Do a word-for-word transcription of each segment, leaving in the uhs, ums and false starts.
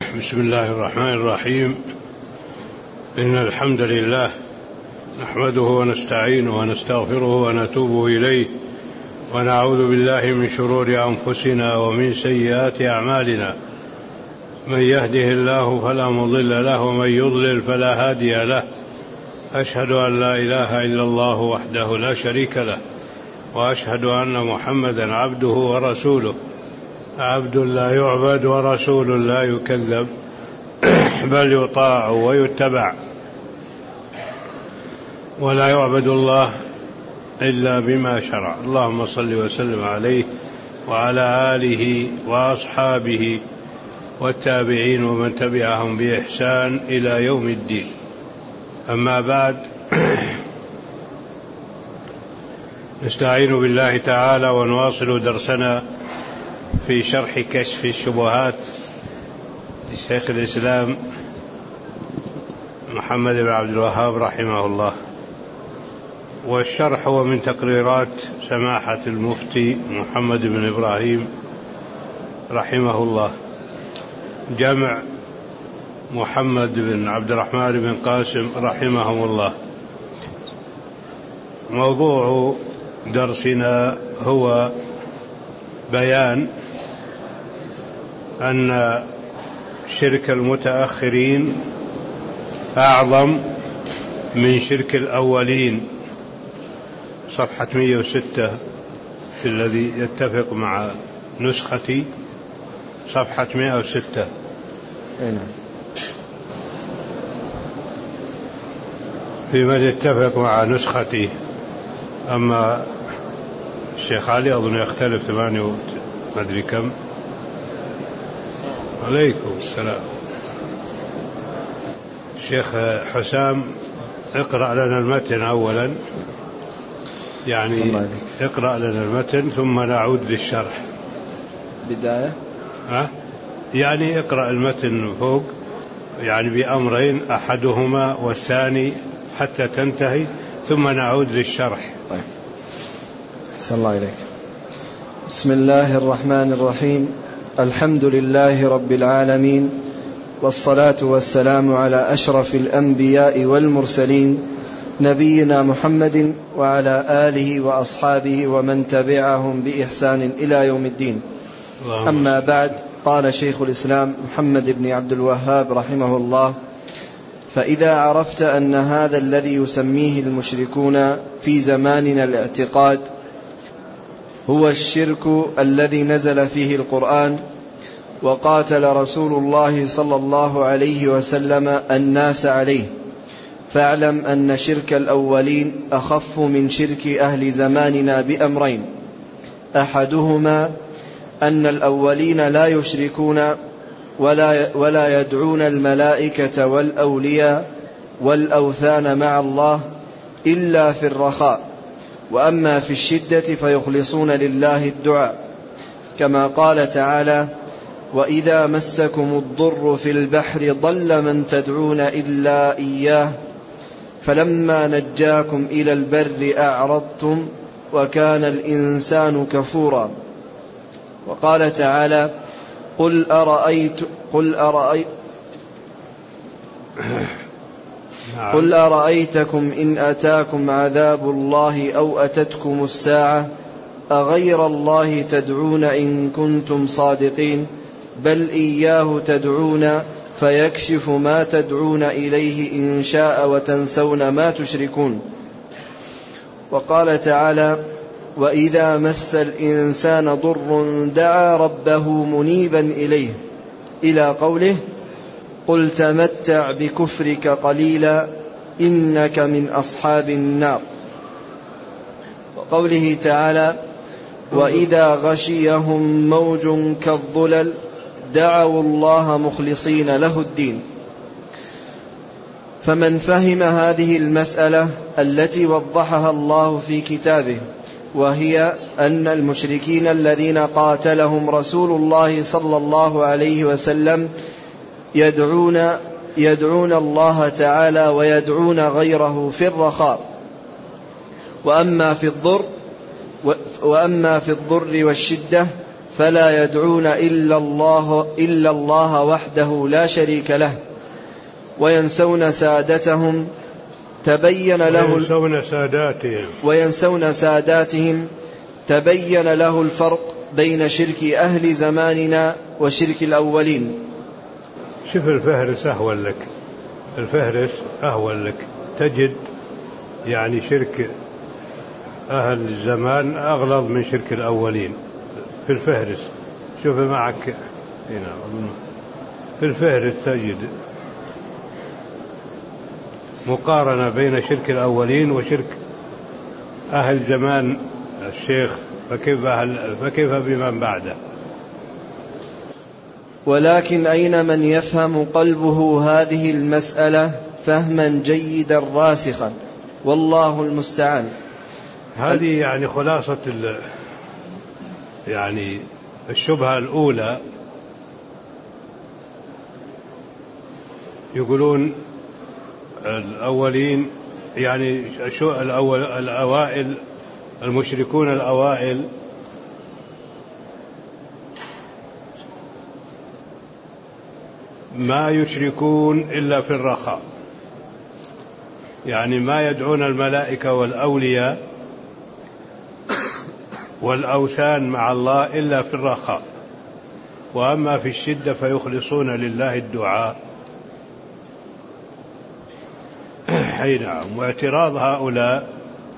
بسم الله الرحمن الرحيم. إن الحمد لله نحمده ونستعينه ونستغفره ونتوب إليه، ونعوذ بالله من شرور أنفسنا ومن سيئات أعمالنا. من يهده الله فلا مضل له، ومن يضلل فلا هادي له. أشهد أن لا إله إلا الله وحده لا شريك له، وأشهد أن محمدا عبده ورسوله، عبد لا يعبد ورسول لا يكذب، بل يطاع ويتبع، ولا يعبد الله إلا بما شرع. اللهم صل وسلم عليه وعلى آله وأصحابه والتابعين ومن تبعهم بإحسان إلى يوم الدين. أما بعد، نستعين بالله تعالى ونواصل درسنا في شرح كشف الشبهات لشيخ الإسلام محمد بن عبد الوهاب رحمه الله، والشرح هو من تقريرات سماحة المفتي محمد بن إبراهيم رحمه الله، جمع محمد بن عبد الرحمن بن قاسم رحمهم الله. موضوع درسنا هو بيان أن شرك المتأخرين أعظم من شرك الأولين، صفحة مئة وستة في الذي يتفق مع نسختي، صفحة مئة وستة. في من يتفق مع نسختي، أما الشيخ علي أظن يختلف، ثمانية ما أدري كم. عليكم السلام. الشيخ حسام اقرأ لنا المتن أولا، يعني اقرأ لنا المتن ثم نعود للشرح. بداية ها؟ يعني اقرأ المتن فوق، يعني بأمرين، أحدهما والثاني حتى تنتهي، ثم نعود للشرح. طيب، أحسن الله إليك. بسم الله الرحمن الرحيم. الحمد لله رب العالمين، والصلاة والسلام على أشرف الأنبياء والمرسلين، نبينا محمد وعلى آله وأصحابه ومن تبعهم بإحسان إلى يوم الدين. أما بعد، قال شيخ الإسلام محمد بن عبد الوهاب رحمه الله: فإذا عرفت أن هذا الذي يسميه المشركون في زماننا الاعتقاد هو الشرك الذي نزل فيه القرآن وقاتل رسول الله صلى الله عليه وسلم الناس عليه، فاعلم أن شرك الأولين أخف من شرك أهل زماننا بأمرين: أحدهما أن الأولين لا يشركون ولا, ولا يدعون الملائكة والأولياء والأوثان مع الله إلا في الرخاء، وأما في الشدة فيخلصون لله الدعاء، كما قال تعالى: وإذا مسكم الضر في البحر ضل من تدعون إلا إياه فلما نجاكم إلى البر أعرضتم وكان الإنسان كفورا. وقال تعالى: قل أرأيت قل أرأيت قل أرأيتكم إن أتاكم عذاب الله أو أتتكم الساعة أغير الله تدعون إن كنتم صادقين بل إياه تدعون فيكشف ما تدعون إليه إن شاء وتنسون ما تشركون. وقال تعالى: وإذا مس الإنسان ضر دعا ربه منيبا إليه، إلى قوله: قل تمتع بكفرك قليلا إنك من أصحاب النار. وقوله تعالى: وإذا غشيهم موج كالظلل دعوا الله مخلصين له الدين. فمن فهم هذه المسألة التي وضحها الله في كتابه، وهي أن المشركين الذين قاتلهم رسول الله صلى الله عليه وسلم يدعون, يدعون الله تعالى ويدعون غيره في الرخاء، وأما في الضر وأما في الضر والشدة فلا يدعون إلا الله, إلا الله وحده لا شريك له وينسون سادتهم تبين له وينسون ساداتهم وينسون ساداتهم تبين له الفرق بين شرك أهل زماننا وشرك الأولين. شوف الفهرس أهون لك، الفهرس أهون لك، تجد يعني شرك أهل الزمان أغلظ من شرك الأولين في الفهرس. شوف معك هنا في الفهرس تجد مقارنة بين شرك الأولين وشرك أهل زمان الشيخ، فكيف, فكيف بمن بعده. ولكن أين من يفهم قلبه هذه المسألة فهما جيدا راسخا، والله المستعان. هذه يعني خلاصة يعني الشبهة الأولى. يقولون الأولين يعني شو الأول الأوائل المشركون الأوائل ما يشركون إلا في الرخاء، يعني ما يدعون الملائكة والأولياء والأوثان مع الله إلا في الرخاء، وأما في الشدة فيخلصون لله الدعاء. أي نعم. واعتراض هؤلاء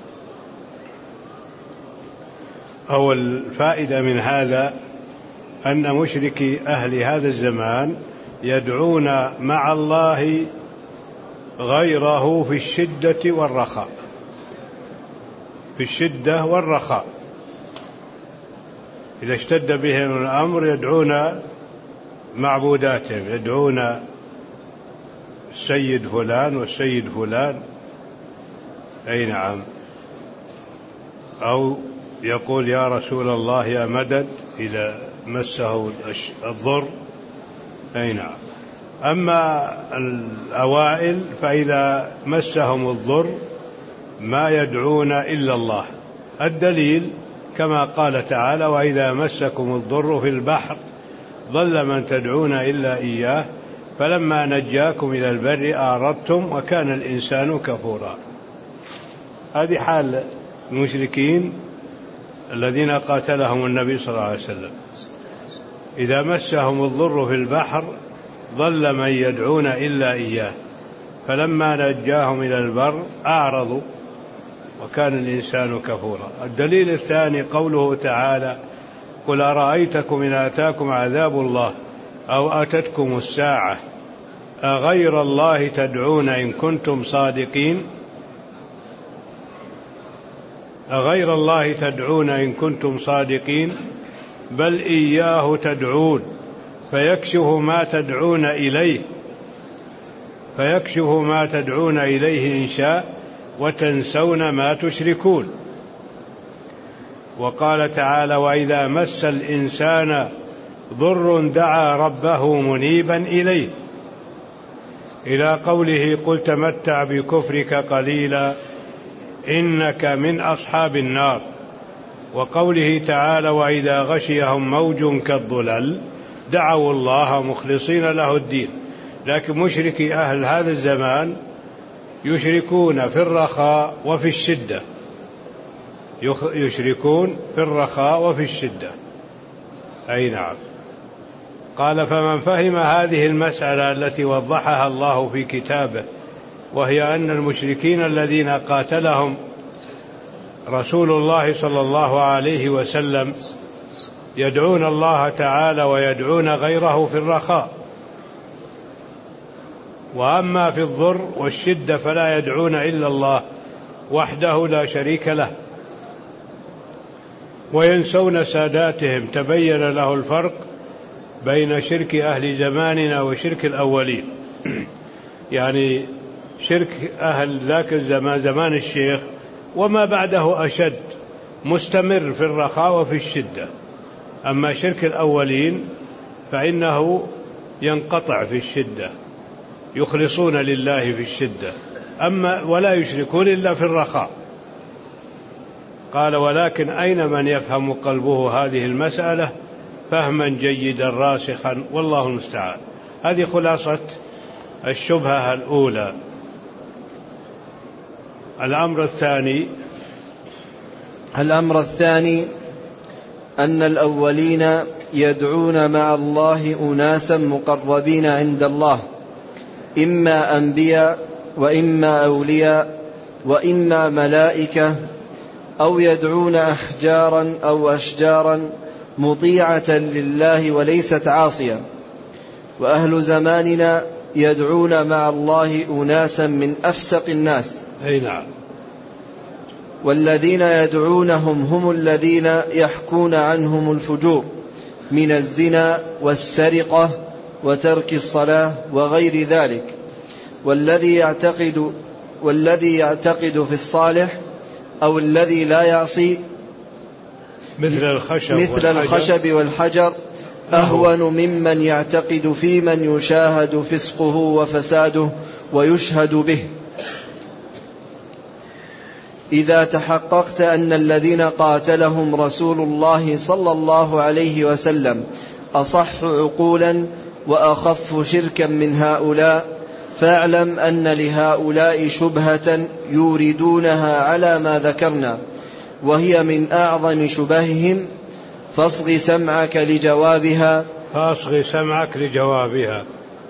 أو الفائدة من هذا أن مشركي أهل هذا الزمان يدعون مع الله غيره في الشدة والرخاء، في الشدة والرخاء. إذا اشتد بهم الأمر يدعون معبوداتهم، يدعون السيد فلان والسيد فلان. أي نعم. أو يقول يا رسول الله يا مدد إذا مسه الضر. أي نعم. أما الأوائل فإذا مسهم الضر ما يدعون إلا الله. الدليل كما قال تعالى وإذا مسكم الضر في البحر ضل من تدعون إلا إياه فلما نجاكم إلى البر أعرضتم وكان الإنسان كفورا. هذه حال المشركين الذين قاتلهم النبي صلى الله عليه وسلم. إذا مسهم الضر في البحر ضل من يدعون إلا إياه فلما نجاهم إلى البر أعرضوا وكان الإنسان كفورا. الدليل الثاني قوله تعالى قل أرأيتكم إن آتاكم عذاب الله أو أتتكم الساعة أغير الله تدعون إن كنتم صادقين أغير الله تدعون إن كنتم صادقين بل إياه تدعون فيكشف ما تدعون إليه فيكشف ما تدعون إليه إن شاء وتنسون ما تشركون. وقال تعالى وإذا مس الإنسان ضر دعا ربه منيبا إليه إلى قوله قل تمتع بكفرك قليلا إنك من أصحاب النار. وقوله تعالى وإذا غشيهم موج كالظلل دعوا الله مخلصين له الدين. لكن مشركي أهل هذا الزمان يشركون في الرخاء وفي الشدة، يشركون في الرخاء وفي الشدة. أي نعم. قال فمن فهم هذه المسألة التي وضحها الله في كتابه وهي أن المشركين الذين قاتلهم رسول الله صلى الله عليه وسلم يدعون الله تعالى ويدعون غيره في الرخاء، وأما في الضر والشدة فلا يدعون إلا الله وحده لا شريك له وينسون ساداتهم تبين له الفرق بين شرك أهل زماننا وشرك الأولين. يعني شرك أهل ذاك الزمان زمان الشيخ وما بعده أشد مستمر في الرخاء وفي الشدة. أما شرك الأولين فإنه ينقطع في الشدة، يخلصون لله في الشدة، أما ولا يشركون إلا في الرخاء. قال ولكن أين من يفهم قلبه هذه المسألة فهما جيدا راسخا، والله المستعان. هذه خلاصة الشبهة الأولى. الأمر الثاني الأمر الثاني أن الأولين يدعون مع الله أناسا مقربين عند الله، إما أنبياء وإما أولياء وإما ملائكة، أو يدعون أحجارا أو أشجارا مطيعة لله وليست عاصية. وأهل زماننا يدعون مع الله أناسا من أفسق الناس. أي نعم. والذين يدعونهم هم الذين يحكون عنهم الفجور من الزنا والسرقة وترك الصلاة وغير ذلك. والذي يعتقد والذي يعتقد في الصالح أو الذي لا يعصي مثل الخشب مثل والحجر, الخشب والحجر أهون ممن يعتقد في من يشاهد فسقه وفساده ويشهد به. إذا تحققت أن الذين قاتلهم رسول الله صلى الله عليه وسلم أصح عقولا وأخف شركا من هؤلاء، فاعلم أن لهؤلاء شبهة يوردونها على ما ذكرنا، وهي من أعظم شبههم، فاصغ سمعك لجوابها فاصغ سمعك لجوابها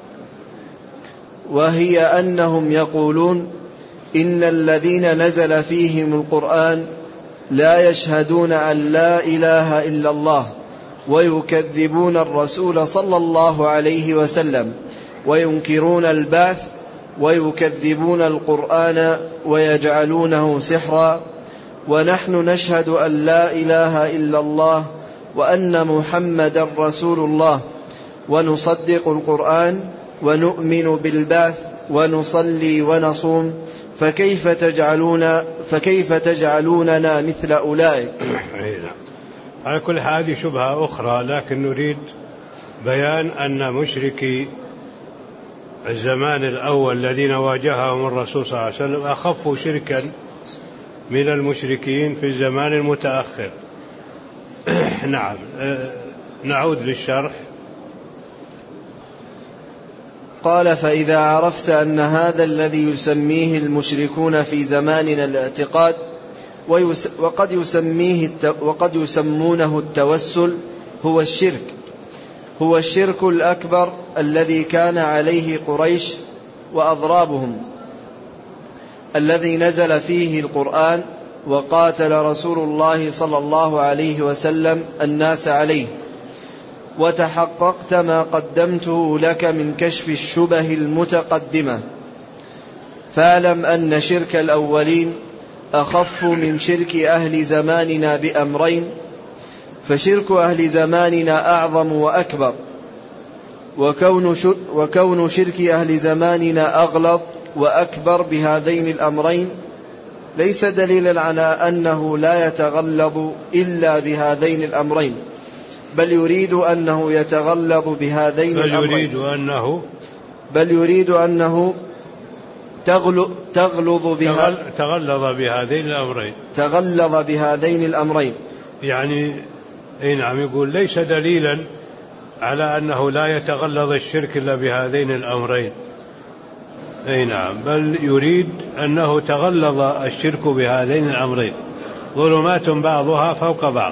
وهي أنهم يقولون إن الذين نزل فيهم القرآن لا يشهدون أن لا إله إلا الله، ويكذبون الرسول صلى الله عليه وسلم، وينكرون البعث، ويكذبون القرآن ويجعلونه سحرا. ونحن نشهد أن لا إله إلا الله وأن محمدا رسول الله، ونصدق القرآن ونؤمن بالبعث ونصلي ونصوم، فكيف تجعلون فكيف تجعلوننا مثل أولئك؟ على كل هذه شبهة أخرى، لكن نريد بيان أن مشركي الزمان الأول الذين واجههم الرسول صلى الله عليه وسلم أخفوا شركا من المشركين في الزمان المتأخر. نعم. نعود للشرح. قال: فإذا عرفت أن هذا الذي يسميه المشركون في زماننا الاعتقاد، وقد يسميه وقد يسمونه التوسل، هو الشرك هو الشرك الأكبر الذي كان عليه قريش وأضرابهم، الذي نزل فيه القرآن وقاتل رسول الله صلى الله عليه وسلم الناس عليه. وتحققت ما قدمته لك من كشف الشبه المتقدمة، فاعلم أن شرك الأولين أخف من شرك أهل زماننا بأمرين، فشرك أهل زماننا أعظم وأكبر، وكون, وكون شرك أهل زماننا أغلظ وأكبر بهذين الأمرين ليس دليلا على أنه لا يتغلظ إلا بهذين الأمرين، بل يريد أنه يتغلظ بهذين بل الأمرين يريد أنه بل يريد أنه تغلظ بها تغلظ بهذين الأمرين تغلظ بهذين الأمرين يعني أي نعم. يقول ليس دليلا على أنه لا يتغلظ الشرك إلا بهذين الأمرين. أي نعم، بل يريد أنه تغلظ الشرك بهذين الأمرين، ظلمات بعضها فوق بعض.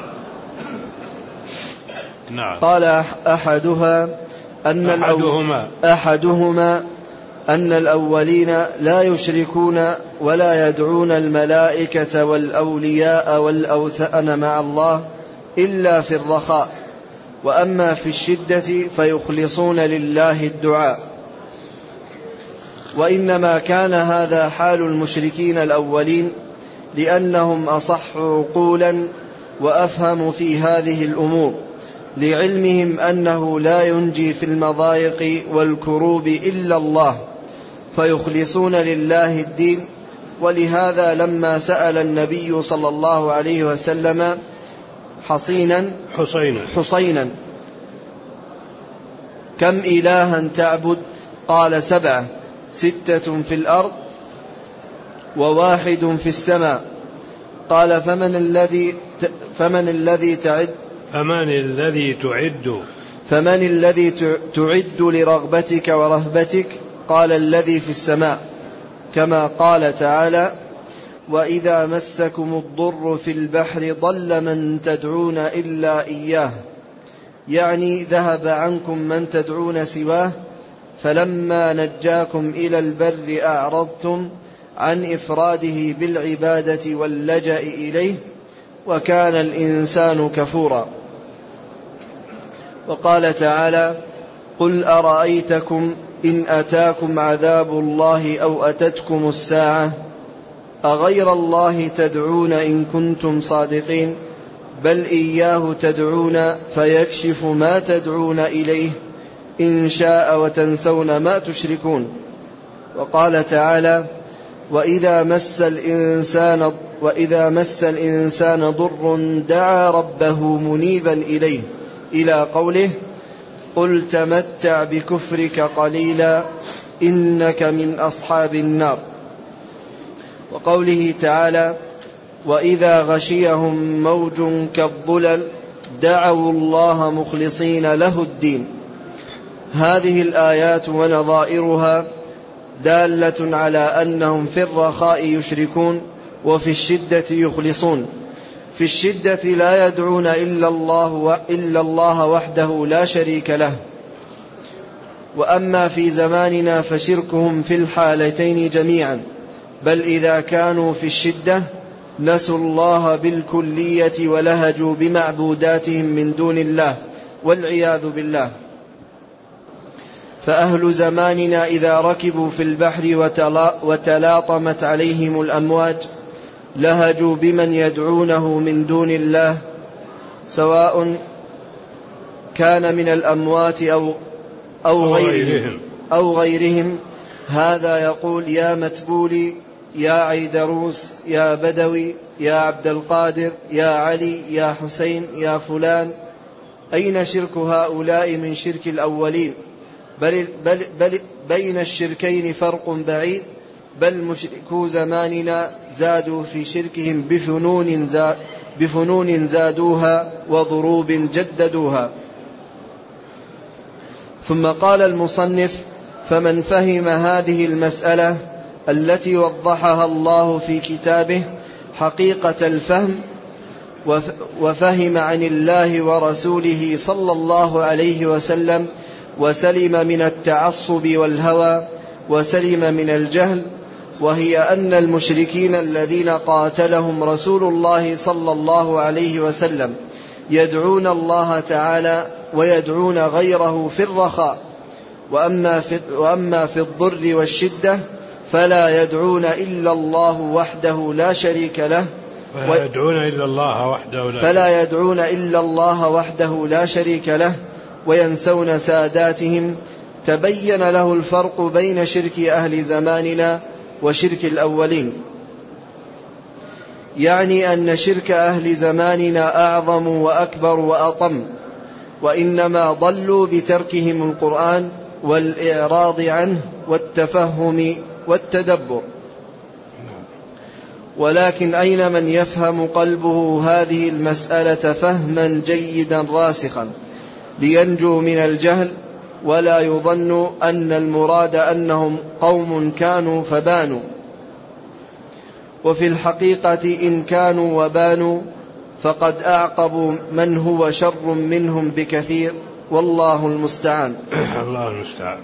نعم. قال: أحدها أن أحدهما أحدهما أن الأولين لا يشركون ولا يدعون الملائكة والأولياء والأوثان مع الله إلا في الرخاء، وأما في الشدة فيخلصون لله الدعاء. وإنما كان هذا حال المشركين الأولين لأنهم أصح عقولا وأفهم في هذه الأمور، لعلمهم أنه لا ينجي في المضايق والكروب إلا الله، فيخلصون لله الدين. ولهذا لما سأل النبي صلى الله عليه وسلم حصينا حصينا, حصينا كم إلها تعبد؟ قال: سبعة، ستة في الأرض وواحد في السماء. قال: فمن الذي فمن الذي تعد فمن الذي تعد فمن الذي تعد لرغبتك ورهبتك؟ قال الذي في السماء، كما قال تعالى: وإذا مسكم الضر في البحر ضل من تدعون إلا إياه، يعني ذهب عنكم من تدعون سواه، فلما نجاكم إلى البر أعرضتم عن إفراده بالعبادة واللجأ إليه، وكان الإنسان كفورا. وقال تعالى: قل أرأيتكم إن أتاكم عذاب الله أو أتتكم الساعة أغير الله تدعون إن كنتم صادقين، بل إياه تدعون فيكشف ما تدعون إليه إن شاء وتنسون ما تشركون. وقال تعالى: وإذا مس الإنسان, وإذا مس الإنسان ضر دعا ربه منيبا إليه، إلى قوله: قل تمتع بكفرك قليلا إنك من أصحاب النار. وقوله تعالى: وإذا غشيهم موج كالظلل دعوا الله مخلصين له الدين. هذه الآيات ونظائرها دالة على أنهم في الرخاء يشركون وفي الشدة يخلصون. في الشدة لا يدعون إلا الله, إلا الله وحده لا شريك له. وأما في زماننا فشركهم في الحالتين جميعا، بل إذا كانوا في الشدة نسوا الله بالكلية ولهجوا بمعبوداتهم من دون الله والعياذ بالله. فأهل زماننا إذا ركبوا في البحر وتلاطمت عليهم الأمواج لهجوا بمن يدعونه من دون الله، سواء كان من الأموات أو, أو, غيرهم أو غيرهم. هذا يقول: يا متبولي، يا عيدروس، يا بدوي، يا عبد القادر، يا علي، يا حسين، يا فلان. أين شرك هؤلاء من شرك الأولين؟ بل, بل, بل بين الشركين فرق بعيد، بل مشركو زماننا زادوا في شركهم بفنون, زاد بفنون زادوها وضروب جددوها. ثم قال المصنف: فمن فهم هذه المسألة التي وضحها الله في كتابه حقيقة الفهم، وفهم عن الله ورسوله صلى الله عليه وسلم، وسلم من التعصب والهوى، وسلم من الجهل، وهي أن المشركين الذين قاتلهم رسول الله صلى الله عليه وسلم يدعون الله تعالى ويدعون غيره في الرخاء، وأما في, وأما في الضر والشدة فلا يدعون إلا الله وحده لا شريك له فلا يدعون إلا الله وحده لا, فلا يدعون إلا الله وحده لا شريك له وينسون ساداتهم. تبين له الفرق بين شرك أهل زماننا وشرك الأولين، يعني أن شرك أهل زماننا أعظم وأكبر وأطم، وإنما ضلوا بتركهم القرآن والإعراض عنه والتفهم والتدبر. ولكن أين من يفهم قلبه هذه المسألة فهما جيدا راسخا لينجو من الجهل، ولا يظن أن المراد أنهم قوم كانوا فبانوا، وفي الحقيقة إن كانوا وبانوا فقد أعقبوا من هو شر منهم بكثير، والله المستعان. الله المستعان.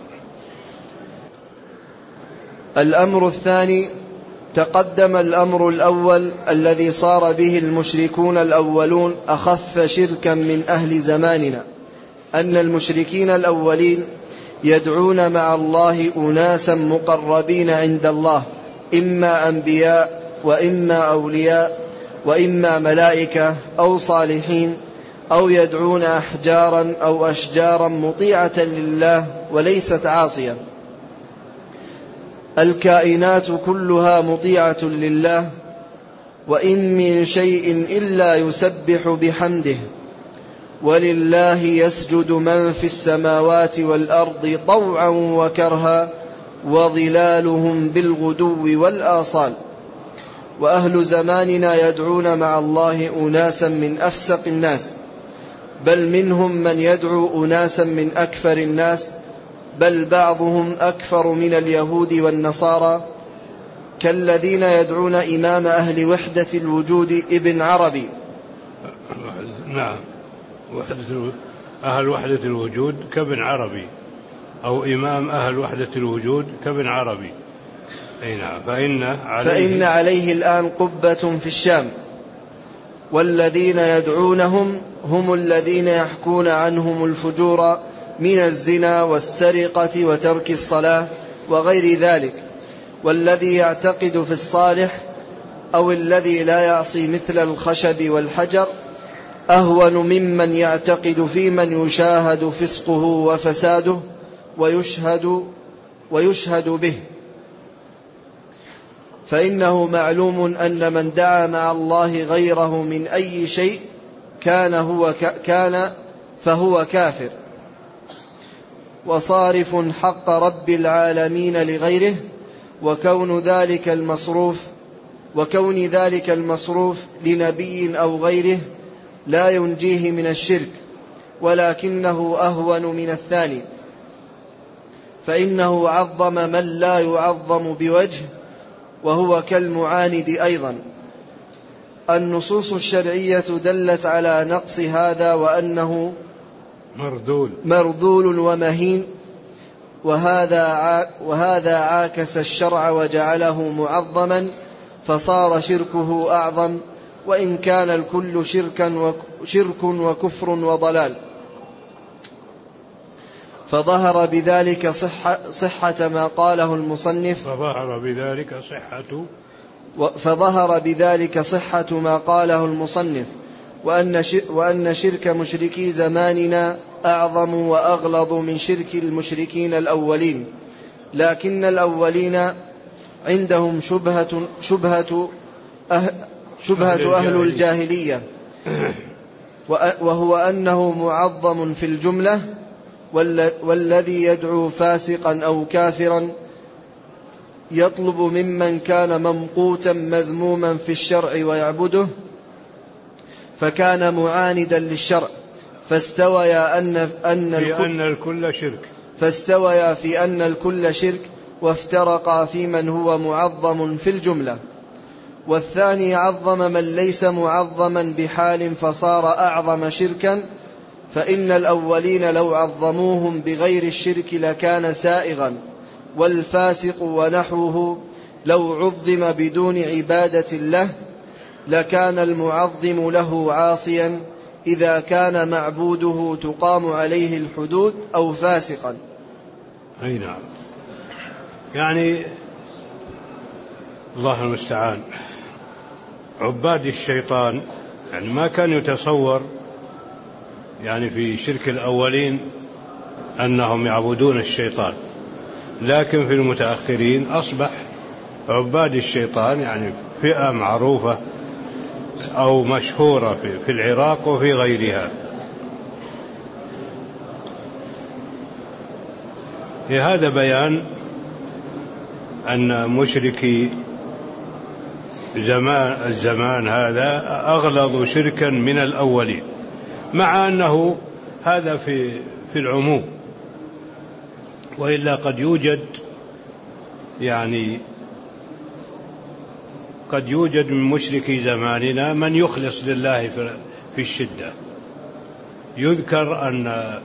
الأمر الثاني: تقدم الأمر الأول الذي صار به المشركون الأولون أخف شركا من أهل زماننا، أن المشركين الأولين يدعون مع الله أناسا مقربين عند الله، إما أنبياء وإما أولياء وإما ملائكة أو صالحين، أو يدعون أحجارا أو أشجارا مطيعة لله وليست عاصية. الكائنات كلها مطيعة لله، وإن من شيء إلا يسبح بحمده، ولله يسجد من في السماوات والأرض طوعا وكرها وظلالهم بالغدو والآصال. وأهل زماننا يدعون مع الله أناسا من أفسق الناس، بل منهم من يدعو أناسا من أكفر الناس، بل بعضهم أكفر من اليهود والنصارى، كالذين يدعون إمام أهل وحدة الوجود ابن عربي. نعم، وحدة أهل وحدة الوجود كابن عربي، أو إمام أهل وحدة الوجود كابن عربي. أي نعم. فإن عليه, فإن عليه الآن قبة في الشام، والذين يدعونهم هم الذين يحكون عنهم الفجور من الزنا والسرقة وترك الصلاة وغير ذلك. والذي يعتقد في الصالح أو الذي لا يعصي مثل الخشب والحجر أهون ممن يعتقد في من يشاهد فسقه وفساده ويشهد, ويشهد به. فإنه معلوم أن من دعا مع الله غيره من أي شيء كان, هو كان فهو كافر وصارف حق رب العالمين لغيره، وكون ذلك المصروف وكون ذلك المصروف لنبي أو غيره لا ينجيه من الشرك، ولكنه أهون من الثاني، فإنه عظم من لا يعظم بوجه، وهو كالمعاند أيضا. النصوص الشرعية دلت على نقص هذا وأنه مرذول, مرذول ومهين، وهذا, وهذا عاكس الشرع وجعله معظما، فصار شركه أعظم، وإن كان الكل شركا شرك وكفر وضلال. فظهر بذلك صحة, صحة ما قاله المصنف فظهر بذلك صحة فظهر بذلك صحة ما قاله المصنف وأن, وأن شرك مشركي زماننا أعظم وأغلظ من شرك المشركين الأولين، لكن الأولين عندهم شبهة, شبهة, أه شبهة أهل الجاهلية، وهو أنه معظم في الجملة، والذي يدعو فاسقا أو كافرا يطلب ممن كان ممقوتا مذموما في الشرع ويعبده، فكان معاندا للشرع، فاستويا أن, أن, في أن الكل شرك فاستويا في أن الكل شرك، وافترقا في من هو معظم في الجملة. والثاني عظم من ليس معظما بحال فصار أعظم شركا، فإن الأولين لو عظموهم بغير الشرك لكان سائغا، والفاسق ونحوه لو عظم بدون عبادة له لكان المعظم له عاصيا إذا كان معبوده تقام عليه الحدود أو فاسقا. أي نعم. يعني الله المستعان، عباد الشيطان يعني ما كان يتصور يعني في شرك الأولين أنهم يعبدون الشيطان، لكن في المتأخرين أصبح عباد الشيطان يعني فئة معروفة أو مشهورة في العراق وفي غيرها. هذا بيان أن مشركي زمان الزمان هذا أغلظ شركا من الأولين، مع أنه هذا في في العموم، وإلا قد يوجد يعني قد يوجد من مشركي زماننا من يخلص لله في الشدة. يذكر أن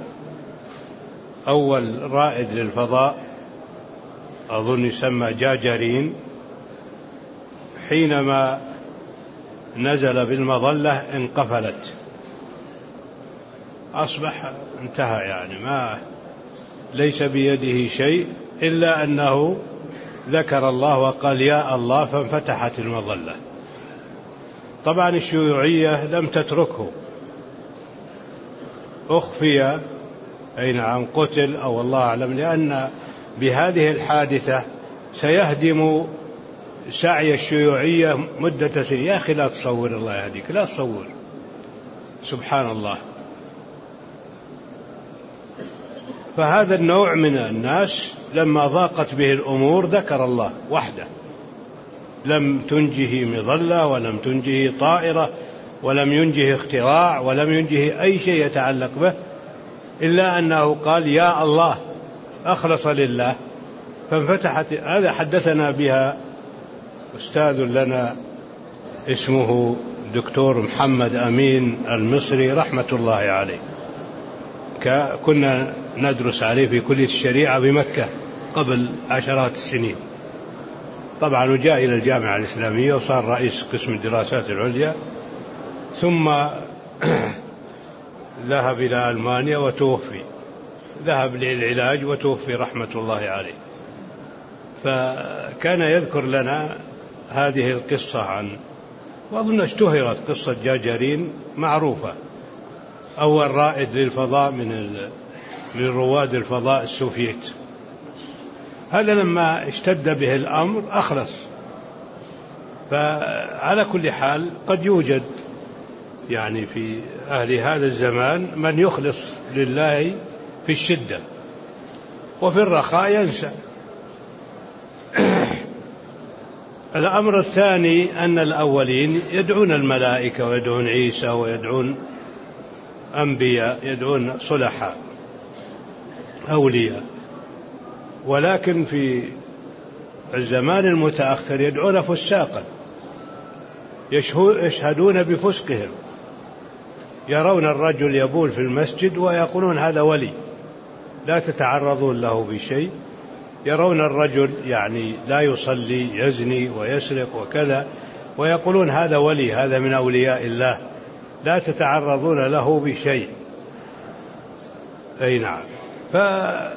أول رائد للفضاء أظن يسمى جاجارين، حينما نزل بالمظلة انقفلت، أصبح انتهى، يعني ما ليس بيده شيء إلا أنه ذكر الله وقال يا الله فانفتحت المظلة. طبعا الشيوعية لم تتركه، أخفي، أي نعم قتل أو الله أعلم، لأن بهذه الحادثة سيهدم سعي الشيوعية مدة سنين. يا أخي لا تصور، الله يهديك، لا تصور، سبحان الله. فهذا النوع من الناس لما ضاقت به الأمور ذكر الله وحده، لم تنجه مظلة ولم تنجه طائرة ولم ينجه اختراع ولم ينجه أي شيء يتعلق به، إلا أنه قال يا الله، أخلص لله فانفتحت. هذا حدثنا بها أستاذ لنا اسمه دكتور محمد أمين المصري رحمة الله عليه، كنا ندرس عليه في كلية الشريعة بمكة قبل عشرات السنين. طبعا وجاء إلى الجامعة الإسلامية وصار رئيس قسم الدراسات العليا، ثم ذهب إلى ألمانيا وتوفي، ذهب للعلاج وتوفي رحمة الله عليه. فكان يذكر لنا هذه القصة عن، وأظن اشتهرت قصة جاجارين معروفة، أول رائد للفضاء من من رواد الفضاء السوفيت. هذا لما اشتد به الأمر أخلص. فعلى كل حال قد يوجد يعني في أهل هذا الزمان من يخلص لله في الشدة وفي الرخاء ينسى. الأمر الثاني أن الأولين يدعون الملائكة ويدعون عيسى ويدعون أنبياء، يدعون صلحاء أولياء، ولكن في الزمان المتأخر يدعون فساقا يشهدون بفسقهم. يرون الرجل يبول في المسجد ويقولون هذا ولي، لا تتعرضون له بشيء. يرون الرجل يعني لا يصلي، يزني ويسرق وكذا، ويقولون هذا ولي، هذا من أولياء الله، لا تتعرضون له بشيء. أي نعم. فلا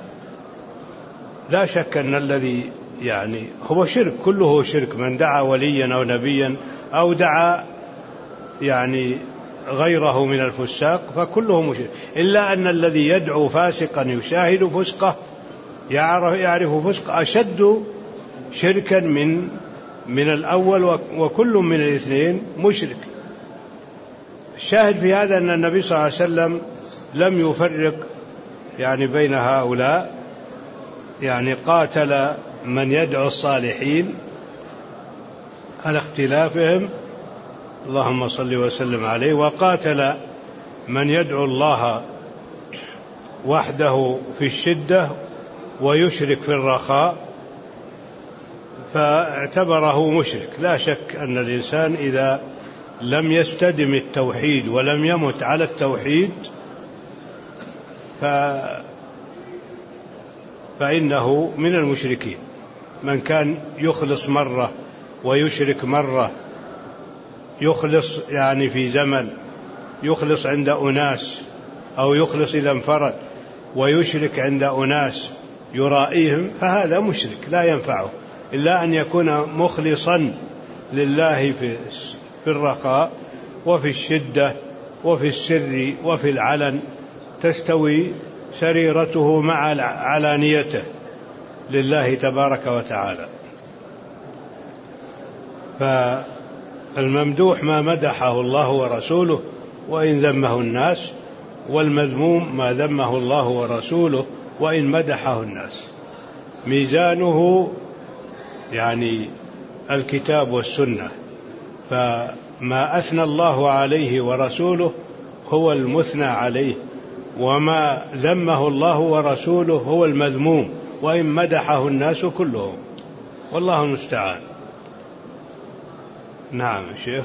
شك أن الذي يعني هو شرك، كله شرك. من دعا وليا أو نبيا أو دعا يعني غيره من الفساق فكله مشرك، إلا أن الذي يدعو فاسقا يشاهد فسقه يعرف, يعرف فسق أشد شركا من من الأول، وكل من الاثنين مشرك. الشاهد في هذا أن النبي صلى الله عليه وسلم لم يفرق يعني بين هؤلاء، يعني قاتل من يدعو الصالحين على اختلافهم، اللهم صل وسلم عليه، وقاتل من يدعو الله وحده في الشدة ويشرك في الرخاء، فاعتبره مشرك. لا شك أن الإنسان إذا لم يستدم التوحيد ولم يمت على التوحيد ف... فإنه من المشركين. من كان يخلص مرة ويشرك مرة، يخلص يعني في زمن، يخلص عند أناس، أو يخلص إذا انفرد، ويشرك عند أناس يرائيهم، فهذا مشرك لا ينفعه، إلا أن يكون مخلصا لله في في الرخاء وفي الشدة وفي السر وفي العلن، تستوي سريرته مع علانيته لله تبارك وتعالى. فالممدوح ما مدحه الله ورسوله وإن ذمه الناس، والمذموم ما ذمه الله ورسوله وإن مدحه الناس. ميزانه يعني الكتاب والسنة، فما أثنى الله عليه ورسوله هو المثنى عليه، وما ذمه الله ورسوله هو المذموم وإن مدحه الناس كلهم، والله المستعان. نعم شيخ.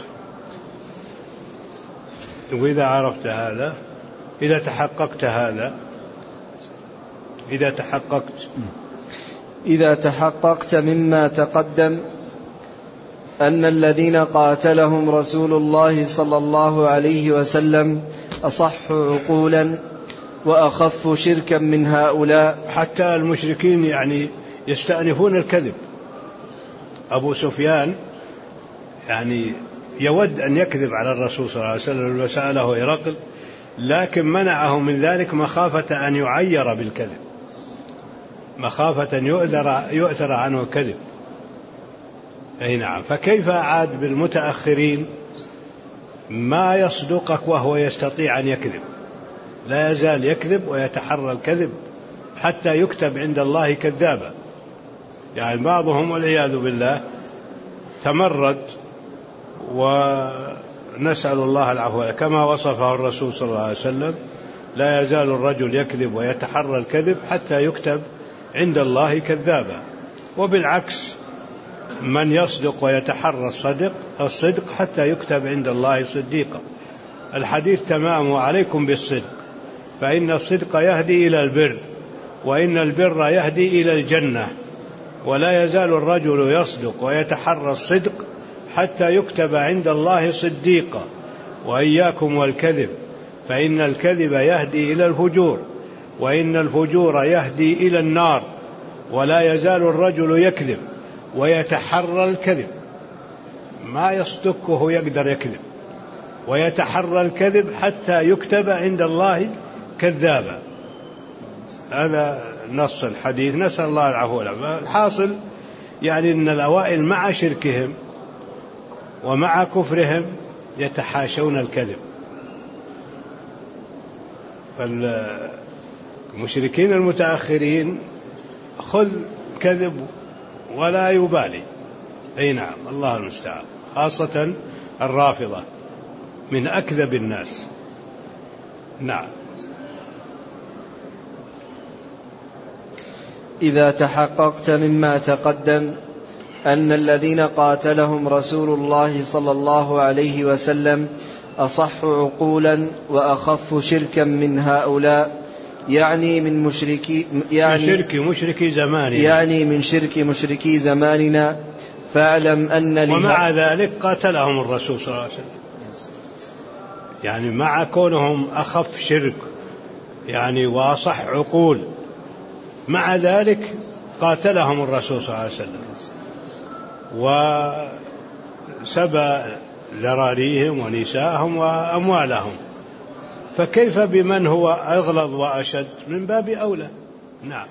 وإذا عرفت هذا، إذا تحققت هذا، إذا تحققت إذا تحققت مما تقدم أن الذين قاتلهم رسول الله صلى الله عليه وسلم أصح عقولا وأخف شركا من هؤلاء. حتى المشركين يعني يستأنفون الكذب. أبو سفيان يعني يود أن يكذب على الرسول صلى الله عليه وسلم وسأله هرقل، لكن منعه من ذلك مخافة أن يعير بالكذب، مخافة أن يؤثر, يؤثر عنه كذب. أي نعم. فكيف عاد بالمتأخرين؟ ما يصدقك وهو يستطيع أن يكذب، لا يزال يكذب ويتحرى الكذب حتى يكتب عند الله كذابا. يعني بعضهم والعياذ بالله تمرد نسأل الله العفو كما وصفه الرسول صلى الله عليه وسلم: لا يزال الرجل يكذب ويتحرى الكذب حتى يكتب عند الله كذابا. وبالعكس، من يصدق ويتحرى الصدق الصدق حتى يكتب عند الله صديقا. الحديث تمام: عليكم بالصدق فإن الصدق يهدي إلى البر، وإن البر يهدي إلى الجنة. ولا يزال الرجل يصدق ويتحرى الصدق حتى يكتب عند الله صديقا. وإياكم والكذب فإن الكذب يهدي إلى الفجور، وإن الفجور يهدي إلى النار. ولا يزال الرجل يكذب ويتحرى الكذب، ما يصدقه يقدر يكذب، ويتحرى الكذب حتى يكتب عند الله كذابا. هذا نص الحديث، نسأل الله العفو والعافية. الحاصل يعني أن الأوائل مع شركهم ومع كفرهم يتحاشون الكذب. فالمشركين المتأخرين خذ كذب ولا يبالي. أي نعم، الله المستعان. خاصة الرافضة من أكذب الناس. نعم. إذا تحققت مما تقدم أن الذين قاتلهم رسول الله صلى الله عليه وسلم أصح عقولا وأخف شركا من هؤلاء، يعني من مشركي يعني شرك مشركي زماننا يعني من شرك مشركي زماننا، فاعلم أن ومع ذلك قاتلهم الرسول صلى الله عليه وسلم، يعني مع كونهم أخف شرك يعني وأصح عقول، مع ذلك قاتلهم الرسول صلى الله عليه وسلم وسبى ذراريهم ونساءهم وأموالهم. فكيف بمن هو أغلظ وأشد؟ من باب أولى. نعم.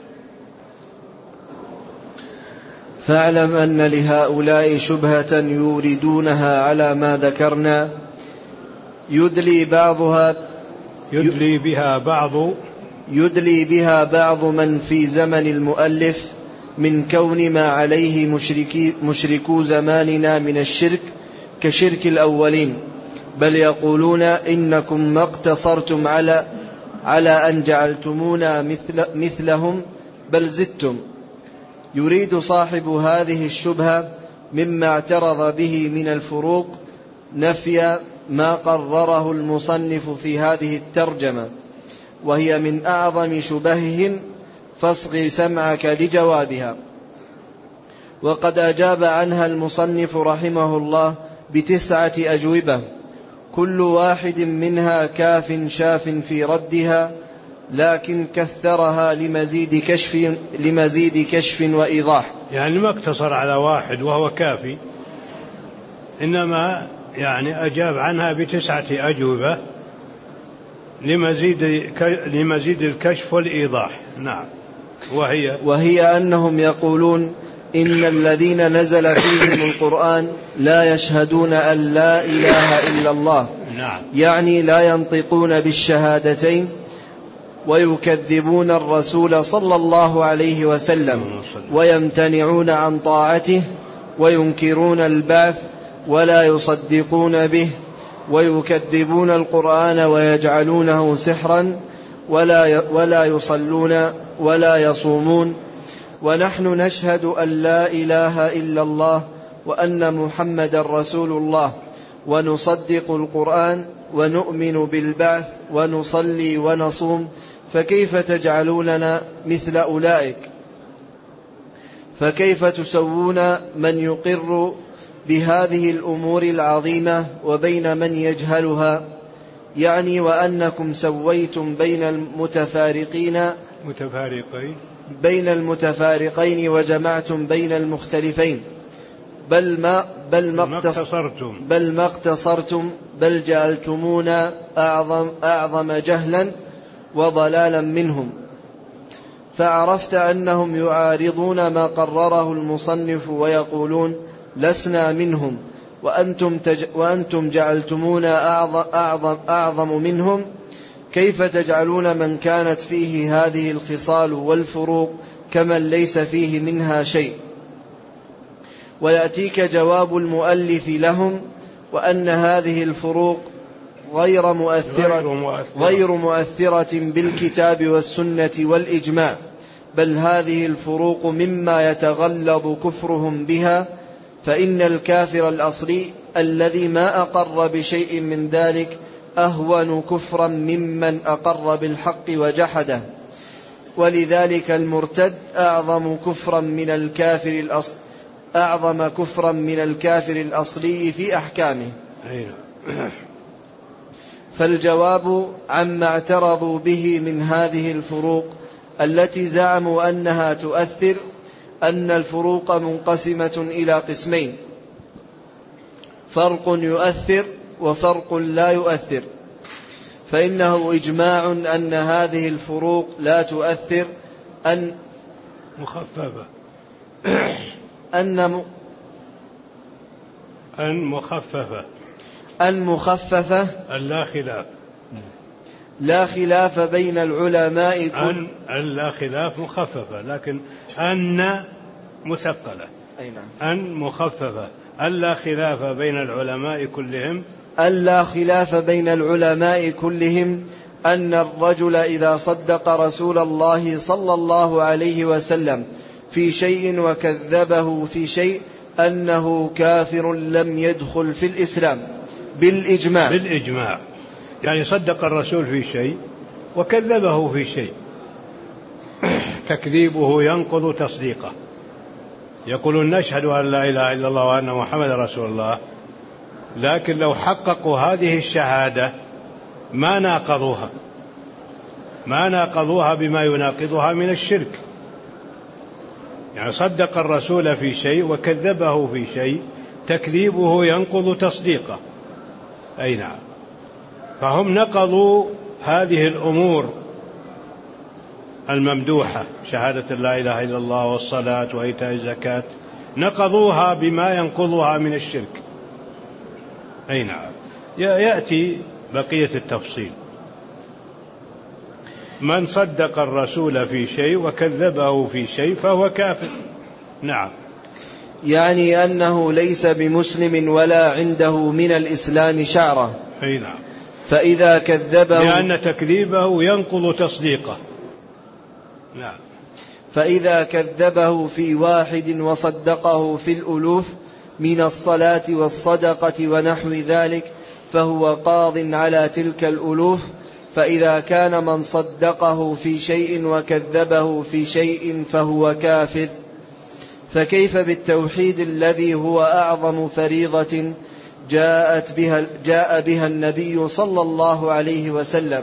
فاعلم أن لهؤلاء شبهة يوردونها على ما ذكرنا، يدلي بعضها يدلي بها بعض يدلي بها بعض من في زمن المؤلف من كون ما عليه مشركي مشركو زماننا من الشرك كشرك الأولين، بل يقولون إنكم ما اقتصرتم على على أن جعلتمونا مثل مثلهم بل زدتم. يريد صاحب هذه الشبهة مما اعترض به من الفروق نفي ما قرره المصنف في هذه الترجمة، وهي من أعظم شبههم، فاصغ سمعك لجوابها. وقد أجاب عنها المصنف رحمه الله بتسعة أجوبة، كل واحد منها كاف شاف في ردها، لكن كثرها لمزيد كشف, لمزيد كشف وإيضاح. يعني ما اقتصر على واحد وهو كافي، إنما يعني أجاب عنها بتسعة أجوبة لمزيد, لمزيد الكشف والإيضاح. نعم. وهي, وهي أنهم يقولون إن الذين نزل فيهم القرآن لا يشهدون أن لا إله إلا الله. نعم. يعني لا ينطقون بالشهادتين، ويكذبون الرسول صلى الله عليه وسلم، ويمتنعون عن طاعته، وينكرون البعث ولا يصدقون به، ويكذبون القرآن ويجعلونه سحرا، ولا ولا يصلون ولا يصومون. ونحن نشهد أن لا إله إلا الله وأن محمد رسول الله، ونصدق القرآن ونؤمن بالبعث ونصلي ونصوم، فكيف تجعلوننا مثل أولئك؟ فكيف تسوون من يقر بهذه الأمور العظيمة وبين من يجهلها؟ يعني وأنكم سويتم بين المتفارقين متفارقين بين المتفارقين وجمعتم بين المختلفين، بل ما بل ما اقتصرتم بل ما اقتصرتم بل جعلتمونا أعظم أعظم جهلا وضلالا منهم. فعرفت أنهم يعارضون ما قرره المصنف ويقولون لسنا منهم، وأنتم, تج وأنتم جعلتمونا أعظم, أعظم, أعظم منهم. كيف تجعلون من كانت فيه هذه الخصال والفروق كمن ليس فيه منها شيء؟ ويأتيك جواب المؤلف لهم وأن هذه الفروق غير مؤثرة, غير مؤثرة, غير مؤثرة بالكتاب والسنة والإجماع، بل هذه الفروق مما يتغلظ كفرهم بها، فإن الكافر الأصلي الذي ما أقر بشيء من ذلك أهون كفرا ممن أقر بالحق وجحده، ولذلك المرتد أعظم كفرا من الكافر الأصل أعظم كفرا من الكافر الأصلي في أحكامه. فالجواب عما اعترضوا به من هذه الفروق التي زعموا أنها تؤثر أن الفروق منقسمة إلى قسمين: فرق يؤثر وفرق لا يؤثر. فإنه إجماع أن هذه الفروق لا تؤثر، أن مخففة أن م... أن مخففة أن مخففة اللا خلاف لا خلاف بين العلماء كل... أن اللا خلاف مخففة، لكن أن مثقلة. أي نعم. أن مخففة اللا خلاف بين العلماء كلهم ألا خلاف بين العلماء كلهم أن الرجل إذا صدق رسول الله صلى الله عليه وسلم في شيء وكذبه في شيء أنه كافر لم يدخل في الإسلام بالإجماع. بالإجماع يعني صدق الرسول في شيء وكذبه في شيء، تكذيبه ينقض تصديقه. يقولون نشهد أن لا إله إلا الله وأن محمد رسول الله، لكن لو حققوا هذه الشهادة ما ناقضوها ما ناقضوها بما يناقضها من الشرك. يعني صدق الرسول في شيء وكذبه في شيء، تكذيبه ينقض تصديقه. أي نعم. فهم نقضوا هذه الأمور الممدوحة، شهادة لا إله إلا الله والصلاة وإيتاء الزكاة، نقضوها بما ينقضها من الشرك. أي نعم. يأتي بقية التفصيل. من صدق الرسول في شيء وكذبه في شيء فهو كافر. نعم. يعني أنه ليس بمسلم ولا عنده من الإسلام شعرة. أي نعم. فإذا كذبه لأن تكذيبه ينقض تصديقه. نعم. فإذا كذبه في واحد وصدقه في الألوف من الصلاة والصدقة ونحو ذلك فهو قاض على تلك الألوف. فإذا كان من صدقه في شيء وكذبه في شيء فهو كافر. فكيف بالتوحيد الذي هو أعظم فريضة جاءت بها جاء بها النبي صلى الله عليه وسلم؟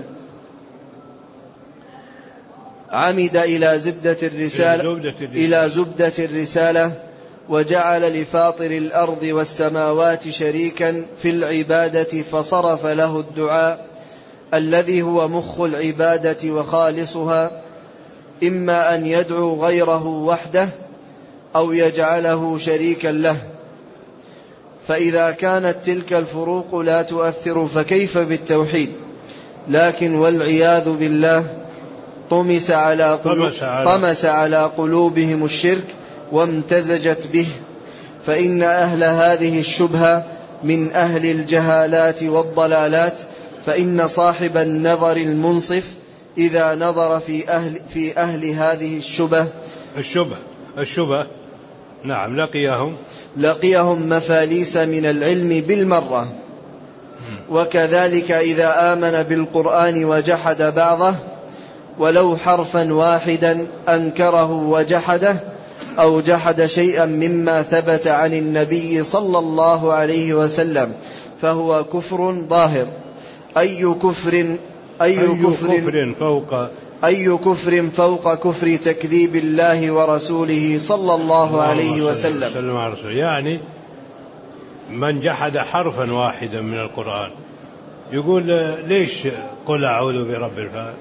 عمد إلى زبدة الرسالة إلى زبدة الرسالة وجعل لفاطر الأرض والسماوات شريكا في العبادة، فصرف له الدعاء الذي هو مخ العبادة وخالصها، إما أن يدعو غيره وحده أو يجعله شريكا له. فإذا كانت تلك الفروق لا تؤثر فكيف بالتوحيد؟ لكن والعياذ بالله طمس على, طمس على, طمس على قلوبهم الشرك وامتزجت به. فإن أهل هذه الشبهة من أهل الجهالات والضلالات، فإن صاحب النظر المنصف إذا نظر في أهل, في أهل هذه الشبهة الشبهة الشبهة نعم لقيهم لقيهم مفاليس من العلم بالمرة. وكذلك إذا آمن بالقرآن وجحد بعضه ولو حرفا واحدا أنكره وجحده، أو جحد شيئا مما ثبت عن النبي صلى الله عليه وسلم، فهو كفر ظاهر. أي كفر أي, أي كفر, كفر فوق أي كفر فوق كفر تكذيب الله ورسوله صلى الله عليه وسلم. يعني من جحد حرفا واحدا من القرآن يقول ليش قل أعوذ برب الفلق،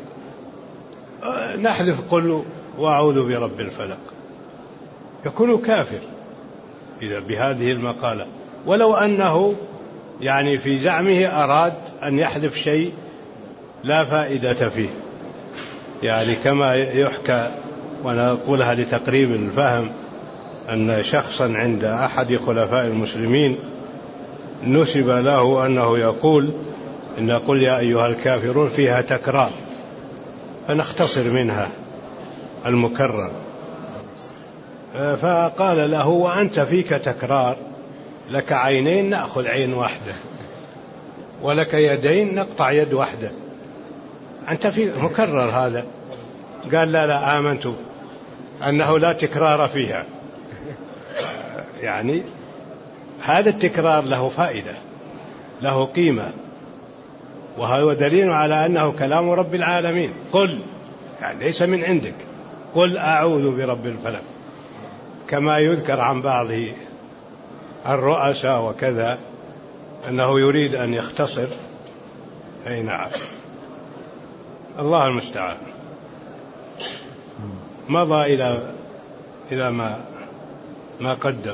نحذف قل وأعوذ برب الفلق، يكون كافر إذا بهذه المقالة، ولو أنه يعني في زعمه أراد أن يحذف شيء لا فائدة فيه. يعني كما يحكى، وأنا أقولها لتقريب الفهم، أن شخصا عند أحد خلفاء المسلمين نسب له أنه يقول إن قل يا أيها الكافرون فيها تكرار، فنختصر منها المكرر. فقال له وأنت فيك تكرار، لك عينين نأخذ عين واحدة، ولك يدين نقطع يد واحدة، أنت في مكرر هذا. قال لا لا آمنت أنه لا تكرار فيها. يعني هذا التكرار له فائدة، له قيمة، وهو دليل على أنه كلام رب العالمين. قل، يعني ليس من عندك، قل أعوذ برب الفلق، كما يذكر عن بعض الرؤساء وكذا أنه يريد أن يختصر. أي نعم، الله المستعان. مضى إلى إلى ما ما قدم.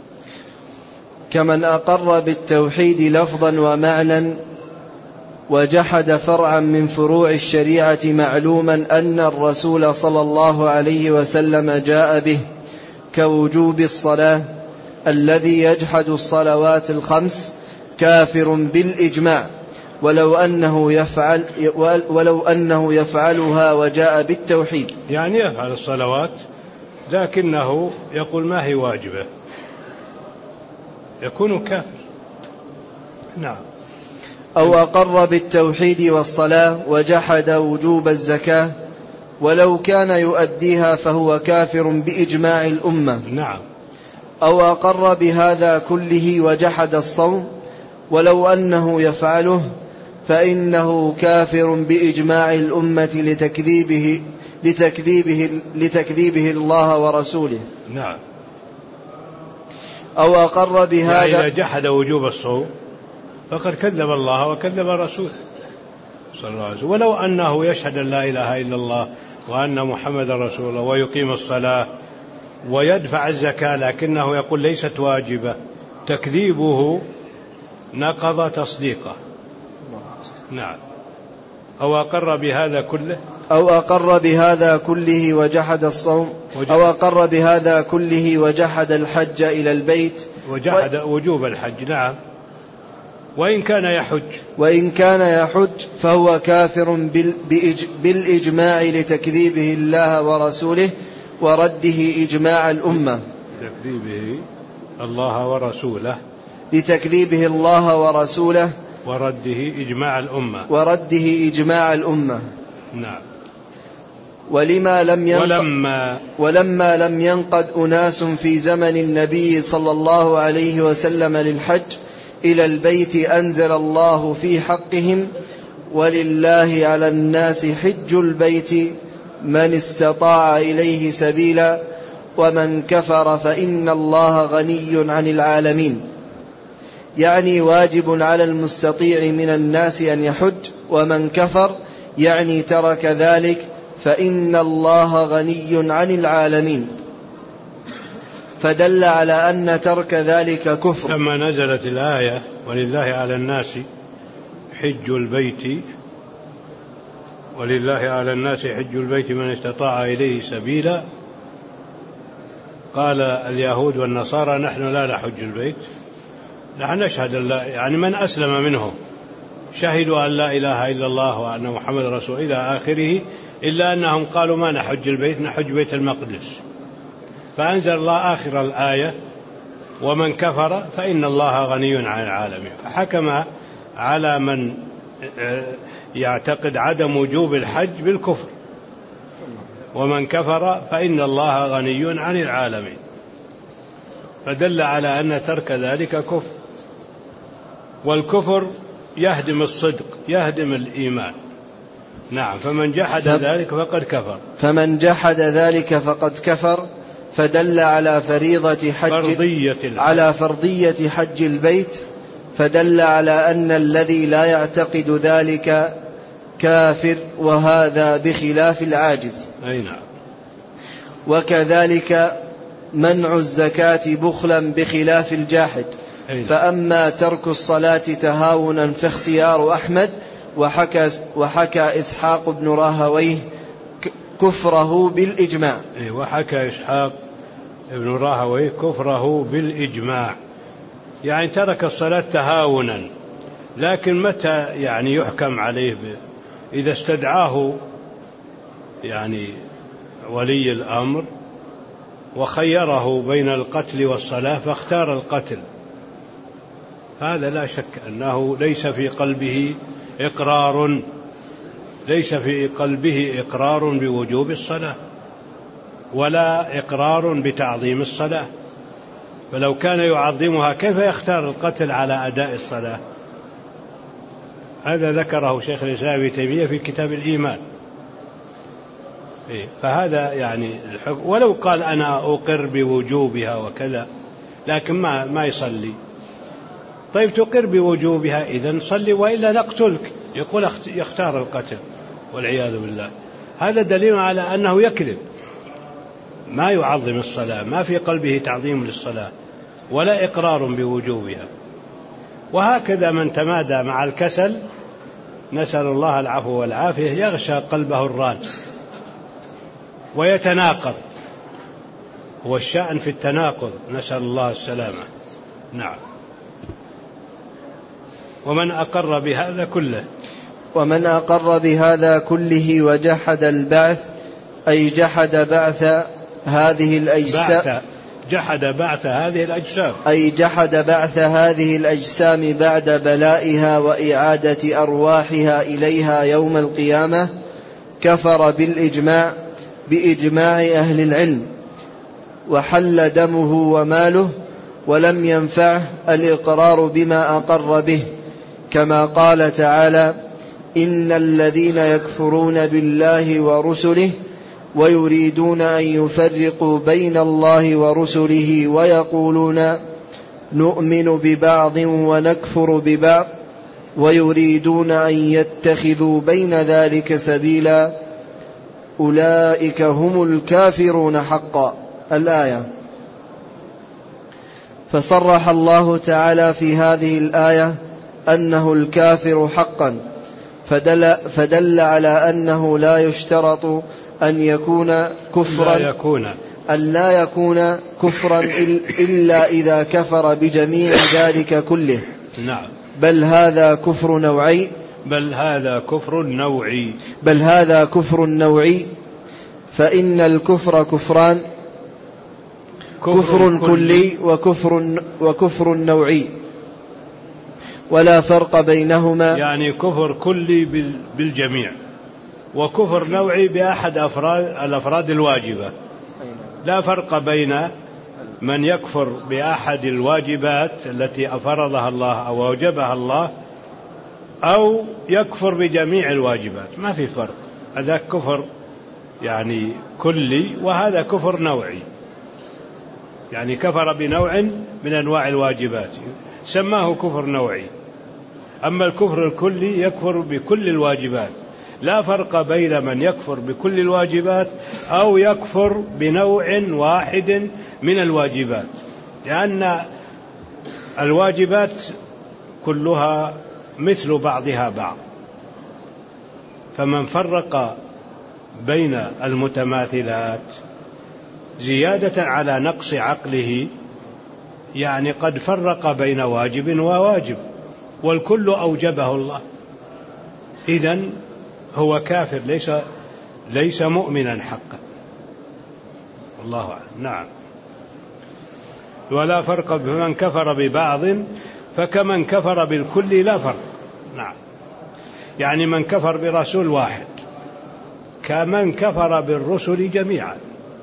كمن أقر بالتوحيد لفظا ومعنى وجحد فرعا من فروع الشريعة معلوما أن الرسول صلى الله عليه وسلم جاء به، كوجوب الصلاة، الذي يجحد الصلوات الخمس كافر بالإجماع، ولو أنه يفعل ولو أنه يفعلها وجاء بالتوحيد. يعني يفعل الصلوات لكنه يقول ما هي واجبة، يكون كافر. نعم. أو أقر بالتوحيد والصلاة وجحد وجوب الزكاة، ولو كان يؤديها فهو كافر بإجماع الأمة. نعم. أو أقر بهذا كله وجحد الصوم، ولو أنه يفعله فإنه كافر بإجماع الأمة لتكذيبه لتكذيبه لتكذيبه الله ورسوله. نعم. أو أقر بهذا، يعني إذا جحد وجوب الصوم فقد كذب الله وكذب رسوله صلى الله عليه وسلم. ولو أنه يشهد أن لا إله إلا الله وأن محمد رسول الله ويقيم الصلاة ويدفع الزكاة لكنه يقول ليست واجبة، تكذيبه نقض تصديقه. نعم. أو أقر بهذا كله أو أقر بهذا كله وجحد الصوم، أو أقر بهذا كله وجحد الحج إلى البيت، وجحد و... وجوب الحج. نعم. وإن كان يحج وإن كان يحج فهو كافر بال... بإج... بالإجماع لتكذيبه الله ورسوله ورده إجماع الأمة. لتكذيبه الله ورسوله لتكذيبه الله ورسوله ورده إجماع الأمة. ورده إجماع الأمة. نعم. ولما لم ينقض ولما, ولما لم ينقض أناس في زمن النبي صلى الله عليه وسلم للحج إلى البيت أنزل الله في حقهم: ولله على الناس حج البيت من استطاع إليه سبيلا ومن كفر فإن الله غني عن العالمين. يعني واجب على المستطيع من الناس أن يحج، ومن كفر يعني ترك ذلك فإن الله غني عن العالمين. فدل على أن ترك ذلك كفر. لما نزلت الآية ولله على الناس حج البيت ولله على الناس حج البيت من استطاع إليه سبيلا، قال اليهود والنصارى نحن لا نحج البيت، نحن نشهد أن لا، يعني من أسلم منهم شهدوا أن لا إله إلا الله وأن محمد رسول إلى آخره، إلا أنهم قالوا ما نحج البيت، نحج بيت المقدس. فأنزل الله آخر الآية: ومن كفر فإن الله غني عن العالمين. فحكم على من يعتقد عدم وجوب الحج بالكفر: ومن كفر فإن الله غني عن العالمين. فدل على أن ترك ذلك كفر، والكفر يهدم الصدق، يهدم الإيمان. نعم. فمن جحد ذلك فقد كفر. فمن جحد ذلك فقد كفر. فدل على فريضة حج فرضية على فرضية حج البيت، فدل على أن الذي لا يعتقد ذلك كافر، وهذا بخلاف العاجز. أي نعم. وكذلك منع الزكاة بخلا بخلاف الجاحد. فأما ترك الصلاة تهاونا فاختيار أحمد، وحكى, وحكى إسحاق بن راهويه كفره بالإجماع. وحكى إسحاق بن راهويه كفره بالإجماع. يعني ترك الصلاة تهاونا، لكن متى يعني يحكم عليه؟ إذا استدعاه يعني ولي الأمر وخيره بين القتل والصلاة فاختار القتل، هذا لا شك أنه ليس في قلبه إقرار ليس في قلبه إقرار بوجوب الصلاة ولا إقرار بتعظيم الصلاة، فلو كان يعظمها كيف يختار القتل على أداء الصلاة؟ هذا ذكره شيخ الإسلام ابن تيمية في كتاب الإيمان. فهذا يعني الحكم، ولو قال أنا أقر بوجوبها وكذا لكن ما ما يصلي. طيب تقر بوجوبها إذن صلي وإلا نقتلك، يقول يختار القتل والعياذ بالله. هذا دليل على أنه يكذب، ما يعظم الصلاة، ما في قلبه تعظيم للصلاة ولا إقرار بوجوبها. وهكذا من تمادى مع الكسل نسأل الله العفو والعافية يغشى قلبه الران ويتناقض، هو الشأن في التناقض، نسأل الله السلامة. نعم. ومن أقر بهذا كله ومن أقر بهذا كله وجحد البعث أي جحد بعث هذه الأجسام جحد بعث هذه الأجسام أي جحد بعث هذه الأجسام بعد بلائها وإعادة أرواحها إليها يوم القيامة كفر بالإجماع بإجماع أهل العلم، وحل دمه وماله، ولم ينفعه الإقرار بما أقر به، كما قال تعالى: إن الذين يكفرون بالله ورسله ويريدون أن يفرقوا بين الله ورسله ويقولون نؤمن ببعض ونكفر ببعض ويريدون أن يتخذوا بين ذلك سبيلا أولئك هم الكافرون حقا. الآية. فصرح الله تعالى في هذه الآية أنه الكافر حقا، فدل, فدل على أنه لا يشترط أن يكون كفرا لا يكون أن لا يكون كفرا إلا إذا كفر بجميع ذلك كله. نعم. بل هذا كفر نوعي بل هذا كفر نوعي بل هذا كفر نوعي فإن الكفر كفران: كفر, كفر كلي وكفر, وكفر نوعي، ولا فرق بينهما. يعني كفر كلي بالجميع، وكفر نوعي بأحد أفراد الأفراد الواجبة. لا فرق بين من يكفر بأحد الواجبات التي أفرضها الله أو أوجبها الله أو يكفر بجميع الواجبات، ما في فرق. هذا كفر يعني كلي وهذا كفر نوعي، يعني كفر بنوع من أنواع الواجبات سماه كفر نوعي. أما الكفر الكلي يكفر بكل الواجبات، لا فرق بين من يكفر بكل الواجبات أو يكفر بنوع واحد من الواجبات، لأن الواجبات كلها مثل بعضها بعض، فمن فرق بين المتماثلات زيادة على نقص عقله يعني قد فرق بين واجب وواجب، والكل أوجبه الله، إذن هو كافر ليس ليس مؤمنا حقا. الله أعلم. نعم. ولا فرق بمن كفر ببعض فكمن كفر بالكل لا فرق. نعم. يعني من كفر برسول واحد كمن كفر بالرسل جميعا.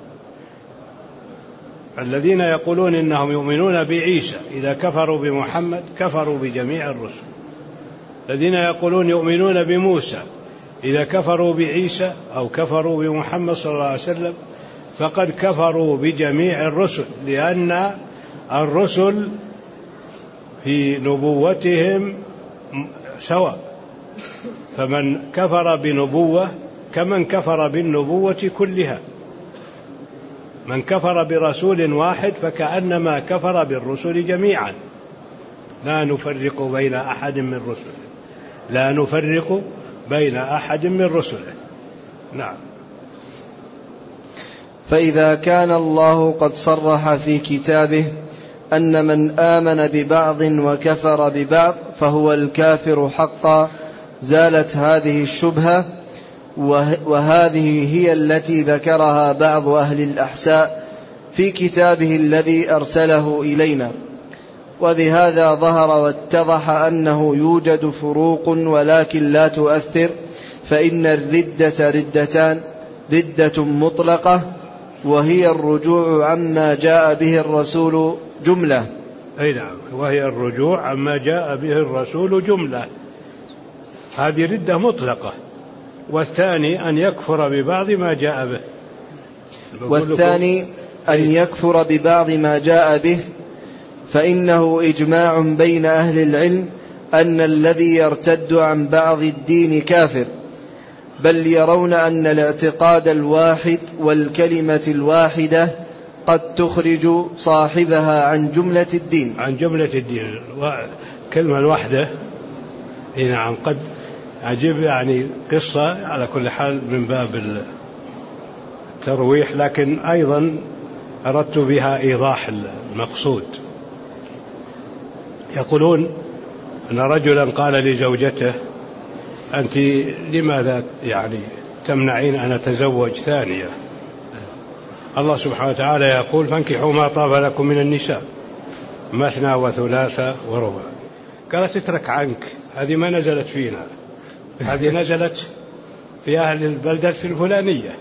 الذين يقولون إنهم يؤمنون بعيسى إذا كفروا بمحمد كفروا بجميع الرسل. الذين يقولون يؤمنون بموسى إذا كفروا بعيسى أو كفروا بمحمد صلى الله عليه وسلم فقد كفروا بجميع الرسل، لأن الرسل في نبوتهم سواء، فمن كفر بنبوة كمن كفر بالنبوة كلها. من كفر برسول واحد فكأنما كفر بالرسل جميعا، لا نفرق بين أحد من رسله لا نفرق بين أحد من رسله. نعم. فإذا كان الله قد صرح في كتابه أن من آمن ببعض وكفر ببعض فهو الكافر حقا، زالت هذه الشبهة، وهذه هي التي ذكرها بعض أهل الأحساء في كتابه الذي أرسله إلينا. وبهذا ظهر واتضح أنه يوجد فروق ولكن لا تؤثر، فإن الردة ردتان: ردة مطلقة وهي الرجوع عما جاء به الرسول جملة. أي نعم، وهي الرجوع عما جاء به الرسول جملة، هذه ردة مطلقة. والثاني أن يكفر ببعض ما جاء به. والثاني أن يكفر ببعض ما جاء به، فإنه إجماع بين أهل العلم أن الذي يرتد عن بعض الدين كافر، بل يرون أن الاعتقاد الواحد والكلمة الواحدة قد تخرج صاحبها عن جملة الدين. عن جملة الدين، والكلمة الواحدة نعم قد أجيب يعني قصة على كل حال من باب الترويح، لكن أيضا أردت بها إيضاح المقصود. يقولون أن رجلا قال لزوجته: أنت لماذا يعني تمنعين أن أتزوج ثانية؟ الله سبحانه وتعالى يقول: فانكحوا ما طاب لكم من النساء مثنى وثلاث ورباع. قالت: اترك عنك، هذه ما نزلت فينا، هذه نزلت في أهل البلدة الفلانية.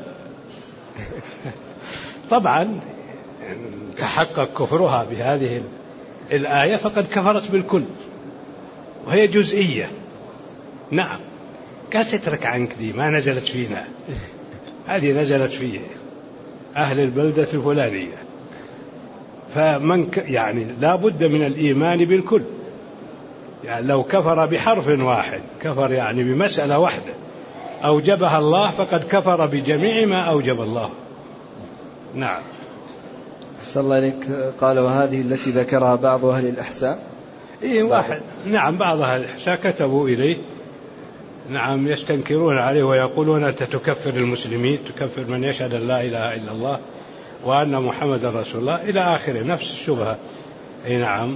طبعا تحقق كفرها بهذه الآية فقد كفرت بالكل، وهي جزئية. نعم، قالت: اترك عنك، دي ما نزلت فينا، هذه نزلت في أهل البلدة الفلانية. فمن يعني لا بد من الإيمان بالكل، يعني لو كفر بحرف واحد، كفر يعني بمسألة واحدة أوجبها الله، فقد كفر بجميع ما أوجب الله. نعم. أحسن الله إليك. قال: وهذه التي ذكرها بعض أهل الأحساء. إيه واحد نعم، بعض أهل الأحساء كتبوا إليه، نعم، يستنكرون عليه ويقولون: أنت تكفر المسلمين، تكفر من يشهد أن لا إله إلا الله وأن محمد رسول الله، إلى آخره، نفس الشبهة. أي نعم.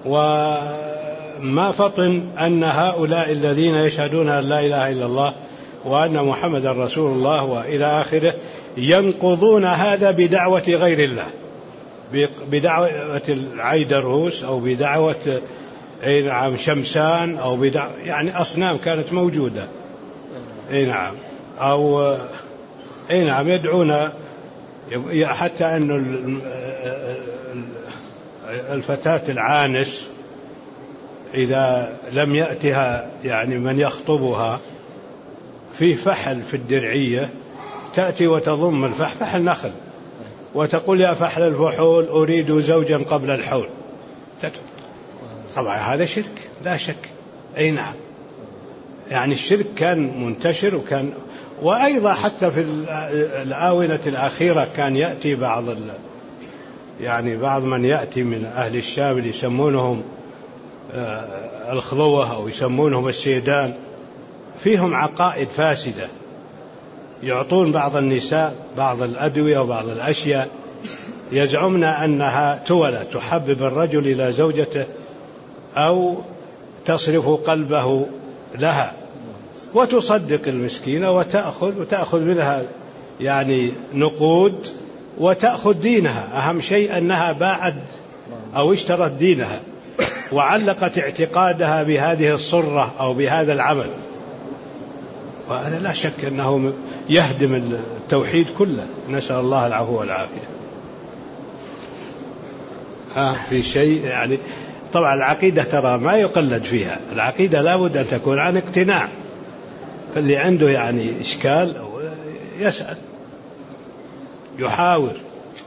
وما فطن أن هؤلاء الذين يشهدون أن لا إله إلا الله وأن محمد رسول الله وإلى آخره ينقضون هذا بدعوة غير الله، بدعوة العيدروس أو بدعوة أي نعم شمسان أو بدعوة يعني أصنام كانت موجودة. أي نعم. أو أي نعم يدعون حتى أن الفتاة العانس إذا لم يأتها يعني من يخطبها في فحل في الدرعية، تأتي وتضم الفحل، فحل نخل، وتقول: يا فحل الفحول أريد زوجا قبل الحول. طبعا هذا شرك لا شك. أي نعم، يعني الشرك كان منتشر، وكان وأيضا حتى في الآونة الأخيرة كان يأتي بعض يعني بعض من يأتي من أهل الشام اللي يسمونهم الخلوة أو يسمونهم السيدان، فيهم عقائد فاسدة، يعطون بعض النساء بعض الأدوية وبعض الأشياء، يزعمن أنها تولى تحبب الرجل إلى زوجته أو تصرف قلبه لها، وتصدق المسكينة وتأخذ وتأخذ منها يعني نقود وتأخذ دينها. أهم شيء أنها باعت أو اشترت دينها وعلقت اعتقادها بهذه الصرة أو بهذا العمل، وهذا لا شك أنه يهدم التوحيد كله. نسأل الله العفو والعافية. ها في شيء يعني طبعا العقيدة ترى ما يقلد فيها، العقيدة لابد أن تكون عن اقتناع، فاللي عنده يعني إشكال يسأل يحاور.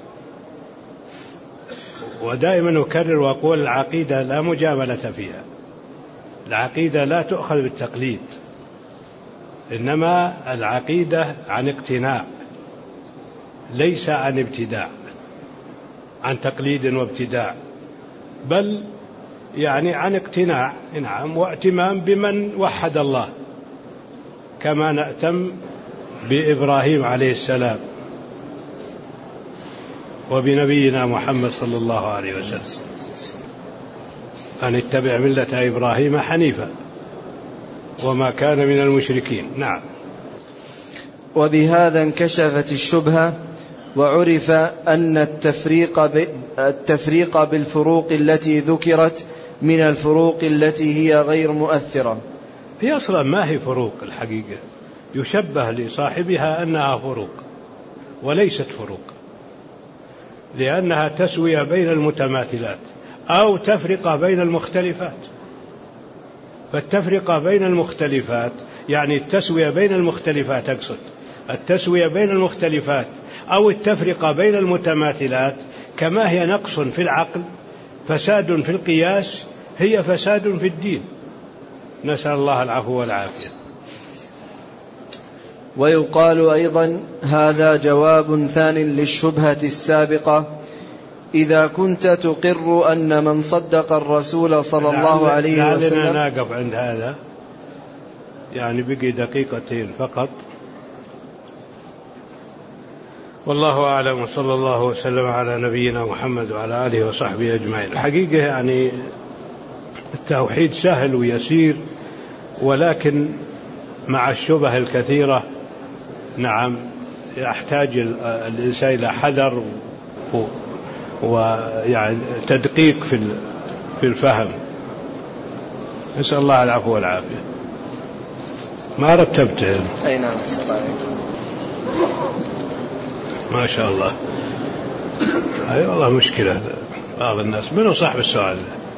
ودائما أكرر وأقول: العقيدة لا مجاملة فيها، العقيدة لا تؤخذ بالتقليد، إنما العقيدة عن اقتناع، ليس عن ابتداع، عن تقليد وابتداع، بل يعني عن اقتناع نعم واهتمام بمن وحد الله، كما نأتم بإبراهيم عليه السلام. وبنبينا محمد صلى الله عليه وسلم، أن اتبع ملة إبراهيم حنيفا وما كان من المشركين. نعم. وبهذا انكشفت الشبهة، وعرف أن التفريق, التفريق بالفروق التي ذكرت من الفروق التي هي غير مؤثرة. هي أصلا ما هي فروق الحقيقة، يشبه لصاحبها أنها فروق وليست فروق، لأنها تسوية بين المتماثلات أو تفرقة بين المختلفات. فالتفرقة بين المختلفات يعني التسوية بين المختلفات، أقصد التسوية بين المختلفات أو التفرقة بين المتماثلات، كما هي نقص في العقل فساد في القياس هي فساد في الدين، نسأل الله العفو والعافية. ويقال أيضا هذا جواب ثان للشبهة السابقة: إذا كنت تقر أن من صدق الرسول صلى الله عليه وسلم. لعلنا نقف عند هذا، يعني بقي دقيقتين فقط، والله أعلم، وصلى الله وسلم على نبينا محمد وعلى آله وصحبه أجمعين. الحقيقة يعني التوحيد سهل ويسير، ولكن مع الشبه الكثيرة نعم يحتاج الإنسان إلى حذر ويعني تدقيق في في الفهم. نسأل الله العفو والعافية. ما رتبت؟ أي نعم. ما شاء الله. أي والله مشكلة بعض الناس. منو صاحب السؤال؟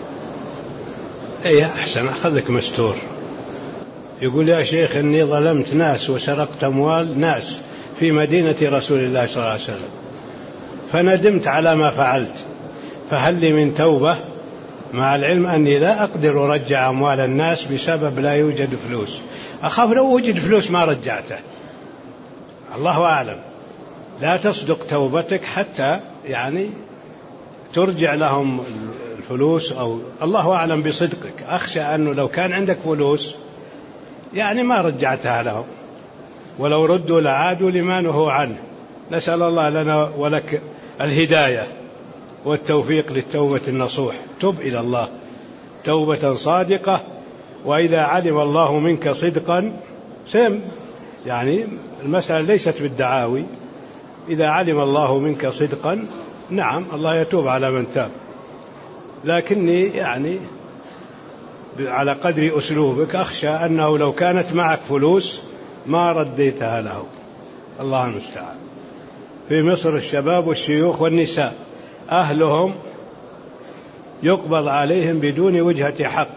أي أحسن أخذك مستور. يقول يا شيخ إني ظلمت ناس وسرقت أموال ناس في مدينة رسول الله صلى الله عليه وسلم، فندمت على ما فعلت، فهل لي من توبة؟ مع العلم أني لا أقدر أرجع أموال الناس بسبب لا يوجد فلوس، أخاف لو وجد فلوس ما رجعته. الله أعلم. لا تصدق توبتك حتى يعني ترجع لهم الفلوس، أو الله أعلم بصدقك. أخشى أنه لو كان عندك فلوس يعني ما رجعتها لهم، ولو ردوا لعادوا لما نهوا عنه. نسأل الله لنا ولك الهداية والتوفيق للتوبة النصوح. تب إلى الله توبة صادقة، وإذا علم الله منك صدقا سم، يعني المسألة ليست بالدعاوي، إذا علم الله منك صدقا نعم الله يتوب على من تاب، لكني يعني على قدر أسلوبك أخشى أنه لو كانت معك فلوس ما رديتها له. الله المستعان. في مصر الشباب والشيوخ والنساء أهلهم يقبض عليهم بدون وجهة حق،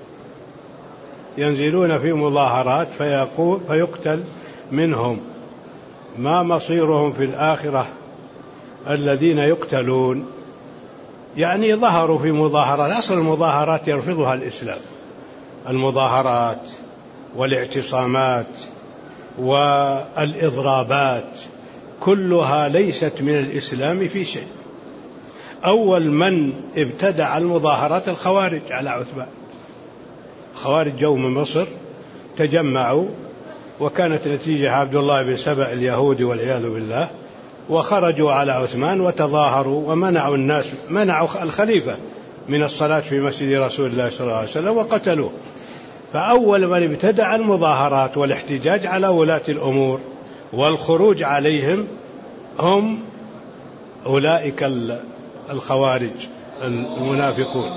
ينزلون في مظاهرات فيقول فيقتل منهم. ما مصيرهم في الآخرة الذين يقتلون؟ يعني ظهروا في مظاهرات، أصل المظاهرات يرفضها الإسلام، المظاهرات والاعتصامات والإضرابات كلها ليست من الإسلام في شيء. أول من ابتدع المظاهرات الخوارج على عثمان. خوارج جو من مصر تجمعوا، وكانت نتيجة عبد الله بن سبأ اليهودي والعياذ بالله، وخرجوا على عثمان وتظاهروا ومنعوا الناس، منعوا الخليفة من الصلاة في مسجد رسول الله صلى الله عليه وسلم وقتلوه. فأول من ابتدع المظاهرات والاحتجاج على ولاة الأمور والخروج عليهم هم أولئك الخوارج المنافقون.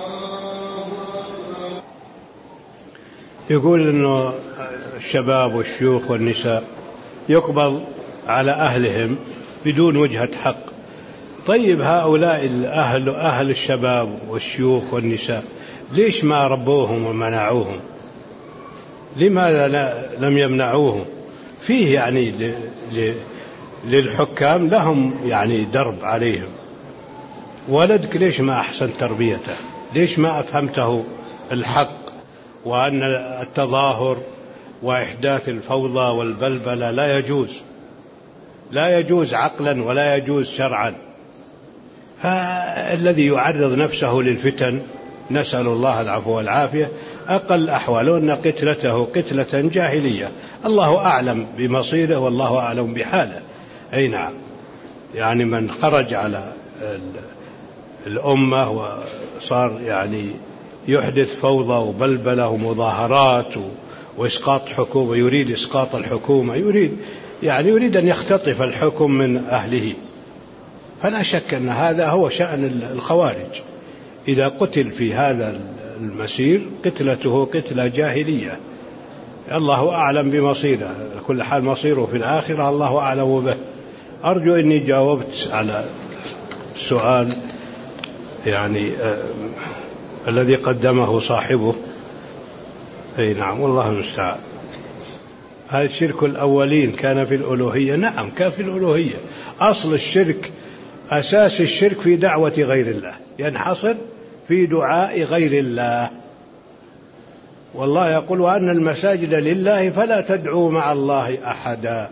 يقول إنه الشباب والشيوخ والنساء يقبض على أهلهم بدون وجهة حق. طيب هؤلاء الأهل أهل الشباب والشيوخ والنساء ليش ما ربوهم ومنعوهم؟ لماذا لم يمنعوهم؟ فيه يعني للحكام لهم يعني درب عليهم. ولدك ليش ما أحسن تربيته؟ ليش ما أفهمته الحق، وأن التظاهر وإحداث الفوضى والبلبلة لا يجوز، لا يجوز عقلا ولا يجوز شرعا. فالذي يعرض نفسه للفتن نسأل الله العفو والعافية أقل أحواله أن قتلته قتلة جاهلية. الله أعلم بمصيره والله أعلم بحاله. أي نعم. يعني من خرج على الأمة وصار يعني يحدث فوضى وبلبلة ومظاهرات وإسقاط حكومة، يريد إسقاط الحكومة، يريد يعني يريد أن يختطف الحكم من أهله. فلا شك أن هذا هو شأن الخوارج. إذا قتل في هذا المسير قتلته قتلة جاهلية، الله أعلم بمصيره، كل حال مصيره في الآخرة الله أعلم به. أرجو أني جاوبت على السؤال يعني آه الذي قدمه صاحبه. أي نعم، والله المستعان. هذا الشرك الأولين كان في الألوهية؟ نعم كان في الألوهية. أصل الشرك، أساس الشرك في دعوة غير الله، ينحصر في دعاء غير الله. والله يقول وأن المساجد لله فلا تدعوا مع الله أحدا.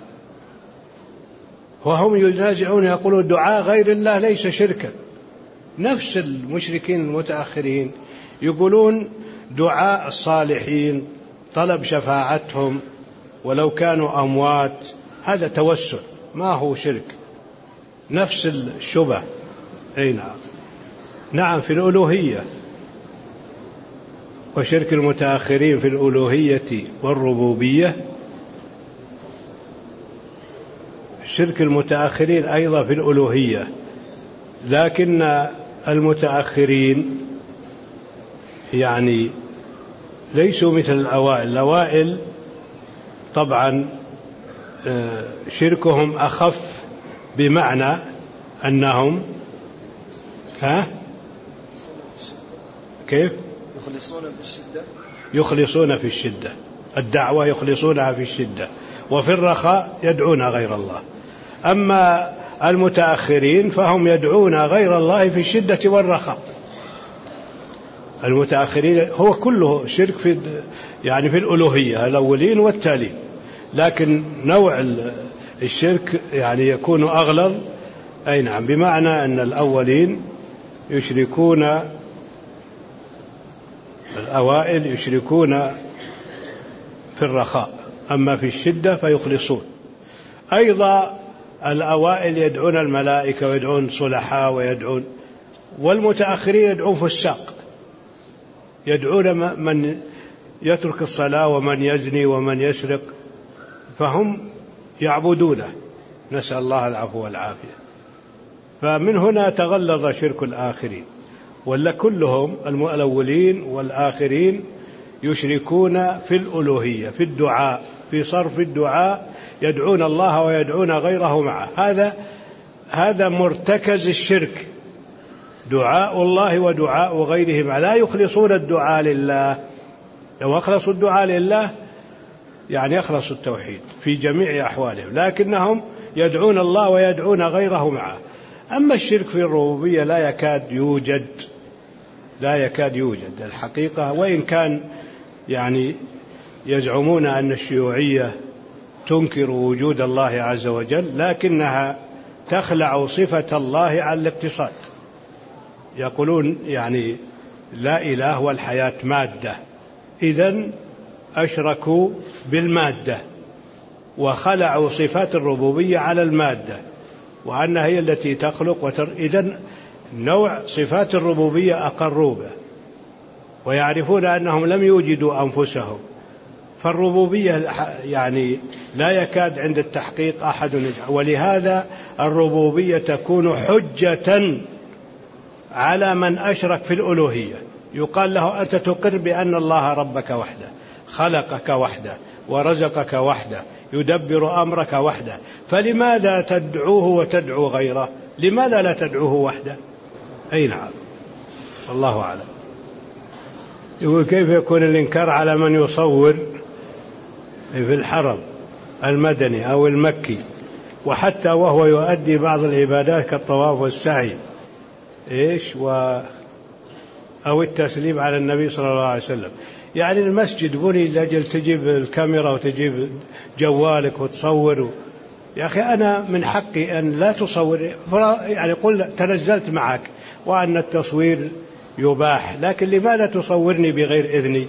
وهم ينازعون يقولون دعاء غير الله ليس شركا. نفس المشركين المتأخرين يقولون دعاء الصالحين، طلب شفاعتهم ولو كانوا أموات، هذا توسل ما هو شرك. نفس الشبه. أي نعم. نعم في الألوهية. وشرك المتأخرين في الألوهية والربوبية، شرك المتأخرين أيضا في الألوهية، لكن المتأخرين يعني ليسوا مثل الأوائل. الأوائل طبعا شركهم أخف، بمعنى أنهم ها كيف يخلصون في الشدة يخلصون في الشدة الدعوة يخلصونها في الشدة، وفي الرخاء يدعون غير الله. أما المتأخرين فهم يدعون غير الله في الشدة والرخاء. المتأخرين هو كله شرك في يعني في الألوهية، الأولين والتالين، لكن نوع الشرك يعني يكون أغلظ. أي نعم، بمعنى أن الأولين يشركون، الأوائل يشركون في الرخاء، أما في الشدة فيخلصون. أيضا الأوائل يدعون الملائكة ويدعون صلحاء ويدعون، والمتأخرين يدعون فساق، يدعون من يترك الصلاة ومن يزني ومن يسرق، فهم يعبدونه، نسأل الله العفو والعافية. فمن هنا تغلظ شرك الآخرين، ولا كلهم الأولين والآخرين يشركون في الألوهية، في الدعاء، في صرف الدعاء، يدعون الله ويدعون غيره معه. هذا هذا مرتكز الشرك، دعاء الله ودعاء غيره معه. لا يخلصون الدعاء لله. لو أخلصوا الدعاء لله يعني يخلص التوحيد في جميع أحوالهم، لكنهم يدعون الله ويدعون غيره معه. أما الشرك في الربوبية لا يكاد يوجد، لا يكاد يوجد الحقيقة. وإن كان يعني يزعمون أن الشيوعية تنكر وجود الله عز وجل، لكنها تخلع صفة الله عن الاقتصاد. يقولون يعني لا إله والحياة مادة، إذن أشركوا بالمادة وخلعوا صفات الربوبية على المادة، وأنها هي التي تخلق وتر... إذن نوع صفات الربوبية أقروا به، ويعرفون أنهم لم يوجدوا أنفسهم. فالربوبية يعني لا يكاد عند التحقيق أحد يجعل، ولهذا الربوبية تكون حجة على من أشرك في الألوهية. يقال له أنت تقر بأن الله ربك وحده، خلقك وحده، ورزقك وحده، يدبر أمرك وحده، فلماذا تدعوه وتدعو غيره؟ لماذا لا تدعوه وحده؟ أي نعم، الله أعلم. يقول كيف يكون الإنكار على من يصور في الحرم المدني أو المكي وحتى وهو يؤدي بعض العبادات كالطواف والسعي إيش و أو التسليم على النبي صلى الله عليه وسلم؟ يعني المسجد بني لأجل تجيب الكاميرا وتجيب جوالك وتصور. يا أخي أنا من حقي أن لا تصور، يعني قل تنزلت معك وأن التصوير يباح، لكن لماذا تصورني بغير إذني؟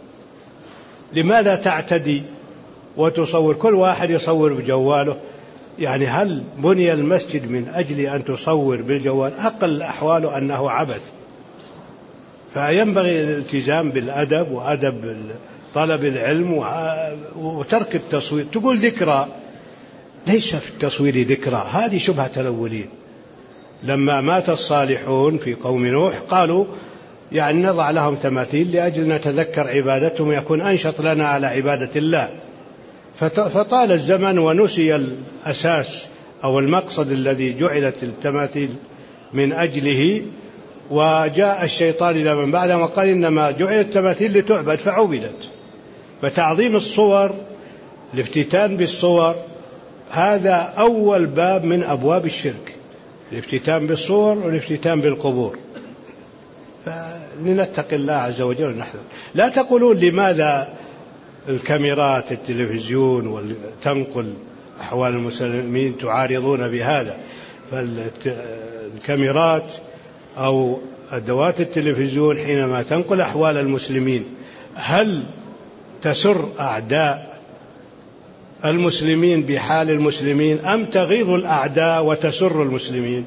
لماذا تعتدي وتصور؟ كل واحد يصور بجواله يعني هل بني المسجد من أجل أن تصور بالجوال؟ أقل أحواله أنه عبث. فينبغي الالتزام بالأدب وأدب طلب العلم وترك التصوير. تقول ذكرى، ليس في التصوير ذكرى، هذه شبهة الأولين. لما مات الصالحون في قوم نوح قالوا يعني نضع لهم تماثيل لأجل نتذكر عبادتهم ويكون أنشط لنا على عبادة الله. فطال الزمن ونسي الأساس أو المقصد الذي جعلت التماثيل من أجله، وجاء الشيطان إلى من بعدهم وقال إنما جعلت التماثيل لتعبد فعبدت. فتعظيم الصور، الافتتان بالصور، هذا أول باب من أبواب الشرك، الافتتان بالصور والافتتان بالقبور. فلنتقي الله عز وجل ونحذر. لا تقولون لماذا الكاميرات التلفزيون وتنقل أحوال المسلمين تعارضون بهذا. فالكاميرات أو أدوات التلفزيون حينما تنقل أحوال المسلمين هل تسر أعداء المسلمين بحال المسلمين أم تغيظ الأعداء وتسر المسلمين؟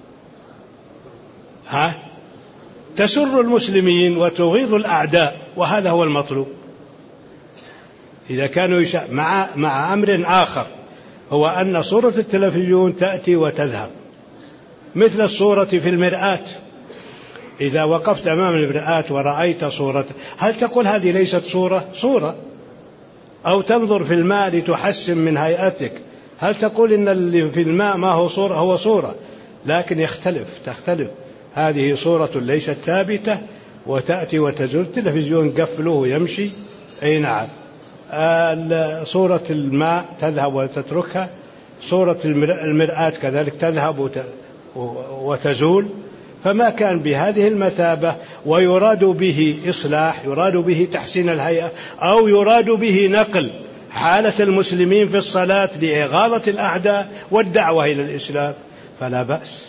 ها؟ تسر المسلمين وتغيظ الأعداء، وهذا هو المطلوب. إذا كانوا يشاء مع, مع أمر آخر هو أن صورة التلفزيون تأتي وتذهب، مثل الصورة في المرآة. إذا وقفت أمام المرآة ورأيت صورة، هل تقول هذه ليست صورة؟ صورة. أو تنظر في الماء لتحسن من هيئتك، هل تقول إن اللي في الماء ما هو صورة؟ هو صورة، لكن يختلف تختلف. هذه صورة ليست ثابتة وتأتي وتزول. التلفزيون قفله يمشي، أي نعم. صورة الماء تذهب وتتركها، صورة المرآة كذلك تذهب وتزول. فما كان بهذه المثابة ويراد به إصلاح، يراد به تحسين الهيئة، أو يراد به نقل حالة المسلمين في الصلاة لإغاظة الأعداء والدعوة إلى الإسلام، فلا بأس.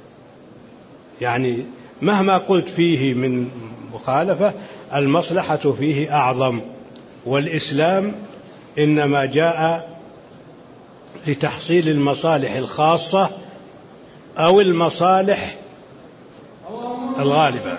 يعني مهما قلت فيه من مخالفة المصلحة فيه أعظم، والإسلام إنما جاء لتحصيل المصالح الخاصة أو المصالح الغالبة.